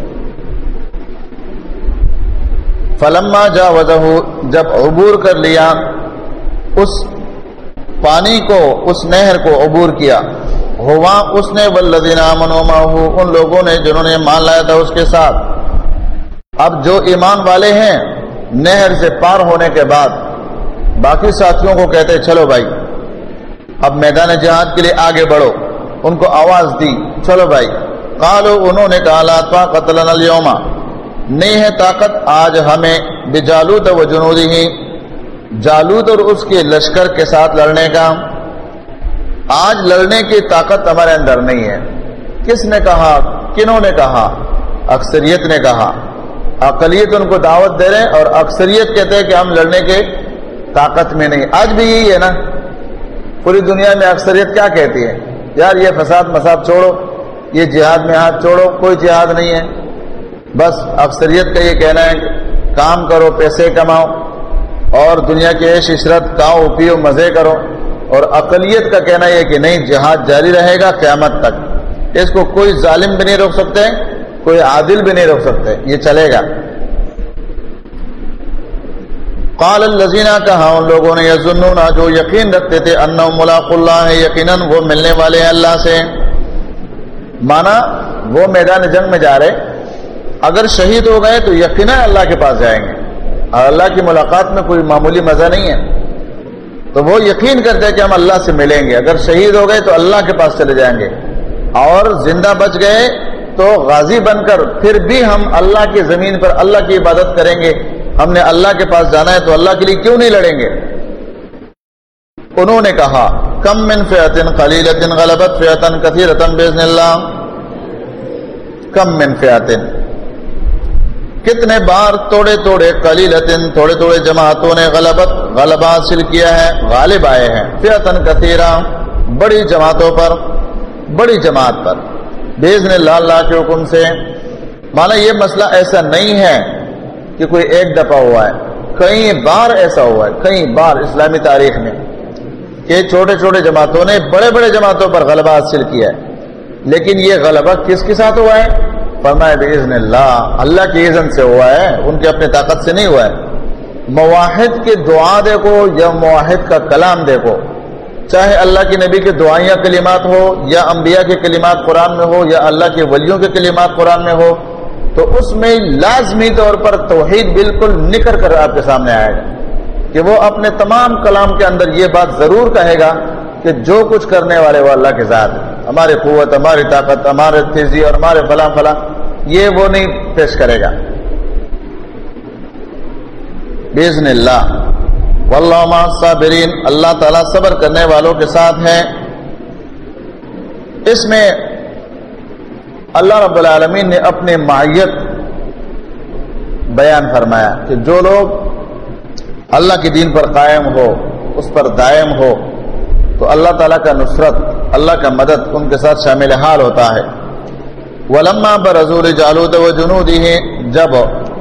فلما جاوزہ، جب عبور کر لیا اس پانی کو، اس نہر کو عبور کیا، ہوا اس نے، والذین آمنوا معہ، ان لوگوں نے جنہوں نے ایمان لایا تھا اس کے ساتھ۔ اب جو ایمان والے ہیں نہر سے پار ہونے کے بعد باقی ساتھیوں کو کہتے چلو بھائی اب میدان جہاد کے لیے آگے بڑھو، ان کو آواز دی چلو بھائی۔ قالوا، انہوں نے کہا لا طاقت لنا اليوم، نہیں ہے طاقت آج ہمیں، بجالوت و جنودہ، جالوت اور اس کے لشکر کے ساتھ لڑنے کا، آج لڑنے کی طاقت ہمارے اندر نہیں ہے۔ کس نے کہا، کنہوں نے کہا؟ اکثریت نے کہا۔ اقلیت ان کو دعوت دے رہے ہیں اور اکثریت کہتے ہیں کہ ہم لڑنے کے طاقت میں نہیں. آج بھی یہی ہے نا, پوری دنیا میں اکثریت کیا کہتی ہے, یار یہ فساد مساد چھوڑو, یہ جہاد میں ہاتھ چھوڑو, کوئی جہاد نہیں ہے. بس اکثریت کا یہ کہنا ہے کہ کام کرو, پیسے کماؤ اور دنیا کی عیش عشرت کھاؤ پیو مزے کرو. اور اقلیت کا کہنا یہ کہ نہیں, جہاد جاری رہے گا قیامت تک, اس کو کوئی ظالم بھی نہیں روک سکتے, کوئی عادل بھی نہیں روک سکتے, یہ چلے گا. قال الذین, کہا ان لوگوں نے, یظنون, جو یقین رکھتے تھے, انہم ملاقو اللہ, یقیناً وہ ملنے والے ہیں اللہ سے. مانا وہ میدان جنگ میں جا رہے, اگر شہید ہو گئے تو یقیناً اللہ کے پاس جائیں گے, اور اللہ کی ملاقات میں کوئی معمولی مزہ نہیں ہے. تو وہ یقین کرتے ہیں کہ ہم اللہ سے ملیں گے. اگر شہید ہو گئے تو اللہ کے پاس چلے جائیں گے, اور زندہ بچ گئے تو غازی بن کر پھر بھی ہم اللہ کی زمین پر اللہ کی عبادت کریں گے. ہم نے اللہ کے پاس جانا ہے تو اللہ کے لیے کیوں نہیں لڑیں گے. انہوں نے کہا, کم من فئۃ قلیلۃ غلبت فئۃ کثیرۃ باذن اللہ. کم من فئۃ, کتنے بار توڑے توڑے, قلیلتن, تھوڑے تھوڑے جماعتوں نے, غلبہ حاصل کیا ہے, غالب آئے ہیں, فئۃ کثیرہ, بڑی جماعتوں پر, بڑی جماعت پر, باذن اللہ, اللہ کے حکم سے. مانا یہ مسئلہ ایسا نہیں ہے کہ کوئی ایک دفعہ ہوا ہے, کئی بار ایسا ہوا ہے, کئی بار اسلامی تاریخ میں کہ چھوٹے چھوٹے جماعتوں نے بڑے بڑے جماعتوں پر غلبہ حاصل کیا ہے. لیکن یہ غلبہ کس کے ساتھ ہوا ہے؟ فرمایا باذن اللہ, اللہ کی اذن سے ہوا ہے, ان کی اپنی طاقت سے نہیں ہوا ہے. موحد کی دعا دیکھو یا موحد کا کلام دیکھو, چاہے اللہ کے نبی کے دعائیاں کلمات ہو یا انبیاء کے کلمات قرآن میں ہو یا اللہ کے ولیوں کے کلمات قرآن میں ہو, تو اس میں لازمی طور پر توحید بالکل نکھر کر آپ کے سامنے آئے گا, کہ وہ اپنے تمام کلام کے اندر یہ بات ضرور کہے گا کہ جو کچھ کرنے والے وہ اللہ کے ذات ہے. ہماری قوت, ہماری طاقت, ہمارے تیزی اور ہمارے فلاں فلاں, یہ وہ نہیں پیش کرے گا. باذن اللہ, واللہ مع الصابرین, اللہ تعالیٰ صبر کرنے والوں کے ساتھ ہے. اس میں اللہ رب العالمین نے اپنے معیت بیان فرمایا کہ جو لوگ اللہ کے دین پر قائم ہو, اس پر دائم ہو, تو اللہ تعالیٰ کا نصرت, اللہ کا مدد ان کے ساتھ شامل حال ہوتا ہے. وَلَمَّا بَرَزُوا لِجَالُوتَ وَجُنُودِهِ, جب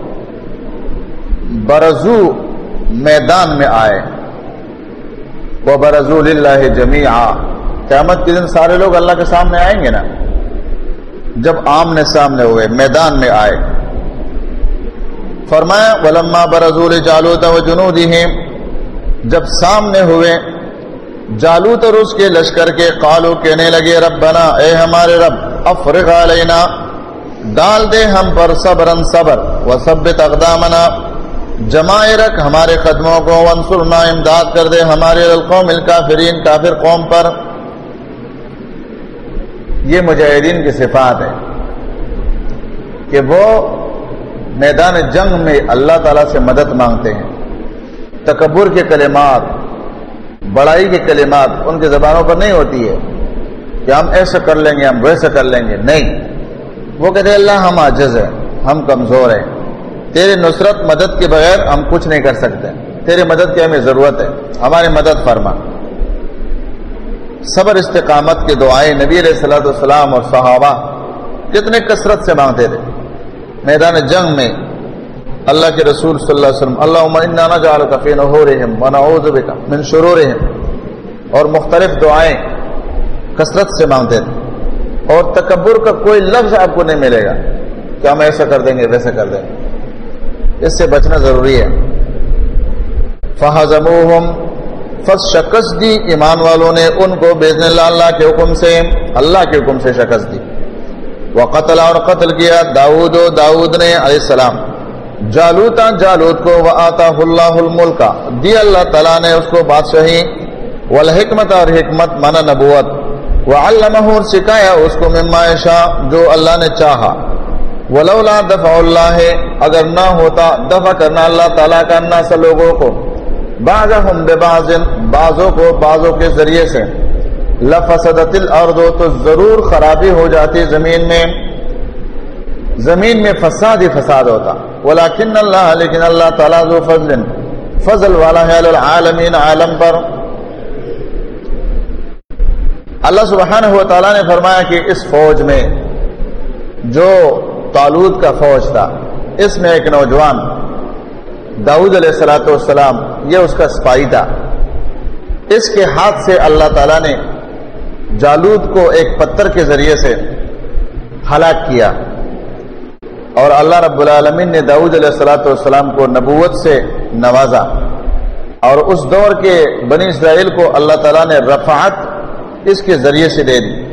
برزو میدان میں آئے, وَبَرَزُوا لِلَّهِ جَمِيعًا, قیامت کے دن سارے لوگ اللہ کے سامنے آئیں گے نا. جب آمنے سامنے ہوئے, میدان میں آئے, فرمایا وَلَمَّا بَرَزُوا لِجَالُوتَ وَجُنُودِهِ, جب سامنے ہوئے جالوت اور اس کے لشکر کے, قالو, کہنے لگے, ربنا, اے ہمارے رب, افرغ علینا, ڈال دے ہم پر, صبرن, صبر, وثبت اقدامنا, جمائے رکھ ہمارے قدموں کو, وانصرنا, امداد کر دے ہمارے القوم الکافرین, کافر قوم پر. یہ مجاہدین کی صفات ہے کہ وہ میدان جنگ میں اللہ تعالیٰ سے مدد مانگتے ہیں. تکبر کے کلمات, بڑائی کے کلمات ان کے زبانوں پر نہیں ہوتی ہے کہ ہم ایسا کر لیں گے, ہم ویسا کر لیں گے, نہیں. وہ کہتے ہیں اللہ ہم عاجز ہیں, ہم کمزور ہیں, تیری نصرت مدد کے بغیر ہم کچھ نہیں کر سکتے, تیری مدد کی ہمیں ضرورت ہے, ہماری مدد فرما. صبر استقامت کے دعائیں نبی علیہ الصلوۃ والسلام اور صحابہ کتنے کثرت سے مانگتے تھے. میدان جنگ میں اللہ کے رسول صلی اللہ علیہ وسلم, اللہم انا نجعلک فی نحورہم ونعوذ بک من شرورہم, اور مختلف دعائیں کثرت سے مانگتے تھے. اور تکبر کا کوئی لفظ آپ کو نہیں ملے گا کہ ہم ایسا کر دیں گے, ویسا کر دیں گے, اس سے بچنا ضروری ہے. فہزموہم, فس شکست دی ایمان والوں نے ان کو باذن اللہ, اللہ کے حکم سے, اللہ کے حکم سے شکست دی. وقتل, اور قتل کیا, داؤد نے علیہ السلام, جالوتا, جالوت کو, وآتاہ اللہ الملک, دی اللہ تعالیٰ نے اس کو بادشاہی, والحکمت, اور حکمت مانا نبوت, وعلمہ, اور سکھایا اس کو, مما یشاء, جو اللہ نے چاہا. ولولا دفع اللہ, اگر نہ ہوتا دفع کرنا اللہ تعالیٰ کا الناس لوگوں کو, بعضهم ببعض, بعضوں کو بعضوں کے ذریعے سے, لفسدت الارض, تو ضرور خرابی ہو جاتی زمین میں, زمین میں فساد ہی فساد ہوتا. ولیکن اللہ، لیکن اللہ تعالیٰ ذو فضل، فضل والا ہے، علی العالمین، عالم پر. اللہ سبحانہ و تعالیٰ نے فرمایا کہ اس فوج میں جو طالوت کا فوج تھا، اس میں ایک نوجوان داؤد علیہ الصلوۃ والسلام، یہ اس کا سپاہی تھا. اس کے ہاتھ سے اللہ تعالیٰ نے جالوت کو ایک پتھر کے ذریعے سے ہلاک کیا، اور اللہ رب العالمین نے داؤد علیہ الصلوۃ والسلام کو نبوت سے نوازا، اور اس دور کے بنی اسرائیل کو اللہ تعالیٰ نے رفعت اس کے ذریعے سے دے دی.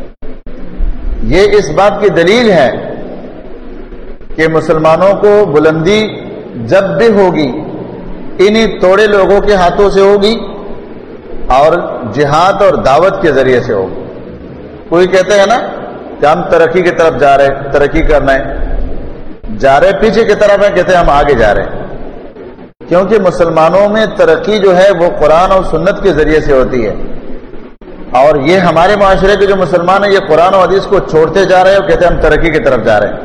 یہ اس بات کی دلیل ہے کہ مسلمانوں کو بلندی جب بھی ہوگی انہی توڑے لوگوں کے ہاتھوں سے ہوگی اور جہاد اور دعوت کے ذریعے سے ہوگی. کوئی کہتے ہیں نا کہ ہم ترقی کی طرف جا رہے ہیں، ترقی کرنا ہے، جا رہے پیچھے کی طرف ہے، کہتے ہیں ہم آگے جا رہے ہیں. کیونکہ مسلمانوں میں ترقی جو ہے وہ قرآن اور سنت کے ذریعے سے ہوتی ہے، اور یہ ہمارے معاشرے کے جو مسلمان ہیں یہ قرآن و حدیث کو چھوڑتے جا رہے ہیں اور کہتے ہیں ہم ترقی کی طرف جا رہے ہیں.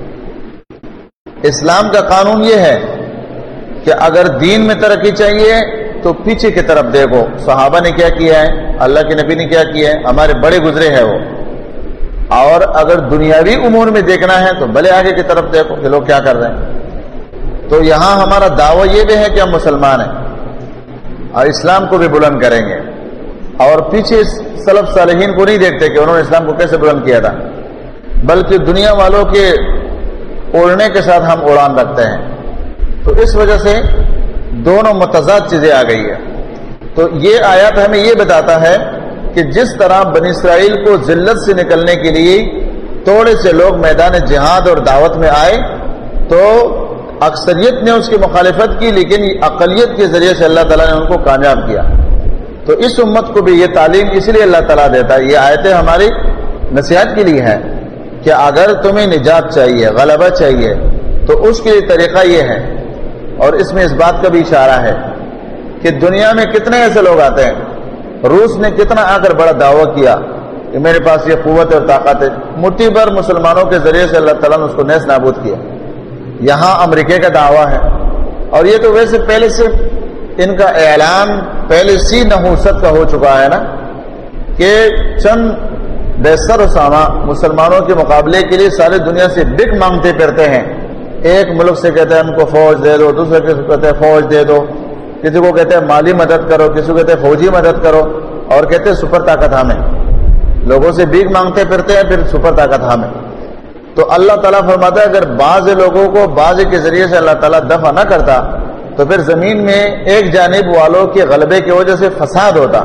اسلام کا قانون یہ ہے کہ اگر دین میں ترقی چاہیے تو پیچھے کی طرف دیکھو، صحابہ نے کیا کیا ہے، اللہ کے نبی نے کیا کیا ہے، ہمارے بڑے گزرے ہیں وہ. اور اگر دنیاوی امور میں دیکھنا ہے تو بھلے آگے کی طرف دیکھو کہ لوگ کیا کر رہے ہیں. تو یہاں ہمارا دعویٰ یہ بھی ہے کہ ہم مسلمان ہیں اور اسلام کو بھی بلند کریں گے، اور پیچھے سلف صالحین کو نہیں دیکھتے کہ انہوں نے اسلام کو کیسے بلند کیا تھا، بلکہ دنیا والوں کے اڑنے کے ساتھ ہم اڑان رکھتے ہیں. تو اس وجہ سے دونوں متضاد چیزیں آ گئی ہے. تو یہ آیات ہمیں یہ بتاتا ہے کہ جس طرح بنی اسرائیل کو ذلت سے نکلنے کے لیے تھوڑے سے لوگ میدان جہاد اور دعوت میں آئے تو اکثریت نے اس کی مخالفت کی، لیکن اقلیت کے ذریعے سے اللہ تعالیٰ نے ان کو کامیاب کیا. تو اس امت کو بھی یہ تعلیم اس لیے اللہ تعالیٰ دیتا ہے، یہ آیتیں ہماری نصیحت کے لیے ہے کہ اگر تمہیں نجات چاہیے، غلبہ چاہیے، تو اس کے لیے طریقہ یہ ہے. اور اس میں اس بات کا بھی اشارہ ہے کہ دنیا میں کتنے ایسے لوگ آتے ہیں. روس نے کتنا آ کر بڑا دعویٰ کیا کہ میرے پاس یہ قوت اور طاقت ہے، مٹھی بھر مسلمانوں کے ذریعے سے اللہ تعالیٰ نے اس کو نیز نابود کیا. یہاں امریکہ کا دعویٰ ہے، اور یہ تو ویسے پہلے سے ان کا اعلان پہلے سی نحوست کا ہو چکا ہے نا، کہ چند بیسر اسامہ مسلمانوں کے مقابلے کے لیے ساری دنیا سے بک مانگتے پھرتے ہیں. ایک ملک سے کہتے ہیں ہم کو فوج دے دو، دوسرے سے کہتے ہیں فوج دے دو، کسی کو کہتے ہیں مالی مدد کرو، کسی کو کہتے ہیں فوجی مدد کرو، اور کہتے ہیں سپر طاقت ہمیں. لوگوں سے بھیک مانگتے پھرتے ہیں، پھر سپر طاقت ہمیں. تو اللہ تعالیٰ فرماتا ہے اگر بعض لوگوں کو بعض کے ذریعے سے اللہ تعالیٰ دفع نہ کرتا تو پھر زمین میں ایک جانب والوں کے غلبے کی وجہ سے فساد ہوتا.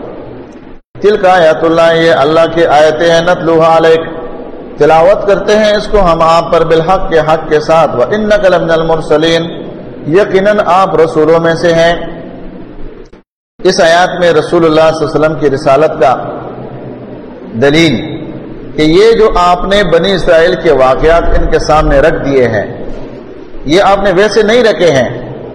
تلک آیات اللہ، یہ اللہ کی آیتیں ہیں، نتلوہا علیک، تلاوت کرتے ہیں اس کو ہم آپ پر بالحق کے حق کے ساتھ. وَإِنَّكَ لَمِنَ الْمُرْسَلِينَ، یقیناً آپ رسولوں میں سے ہیں. اس آیات میں رسول اللہ صلی اللہ علیہ وسلم کی رسالت کا دلیل کہ یہ جو آپ نے بنی اسرائیل کے واقعات ان کے سامنے رکھ دیے ہیں، یہ آپ نے ویسے نہیں رکھے ہیں،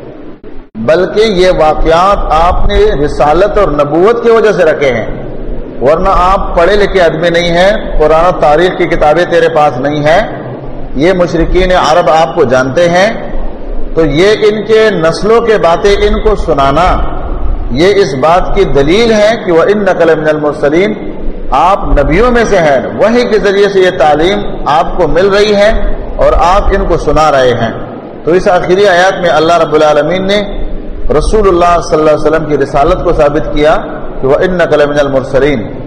بلکہ یہ واقعات آپ نے رسالت اور نبوت کی وجہ سے رکھے ہیں. ورنہ آپ پڑھے لکھے آدمی نہیں ہیں، قرآن و تاریخ کی کتابیں تیرے پاس نہیں ہیں، یہ مشرکین عرب آپ کو جانتے ہیں. تو یہ ان کے نسلوں کے باتیں ان کو سنانا یہ اس بات کی دلیل ہے کہ وَإِنَّكَ لَمِنَ الْمُرْسَلِينَ، آپ نبیوں میں سے ہیں. وحی کے ذریعے سے یہ تعلیم آپ کو مل رہی ہے اور آپ ان کو سنا رہے ہیں. تو اس آخری آیات میں اللہ رب العالمین نے رسول اللہ صلی اللہ علیہ وسلم کی رسالت کو ثابت کیا کہ وَإِنَّكَ لَمِنَ الْمُرْسَلِينَ،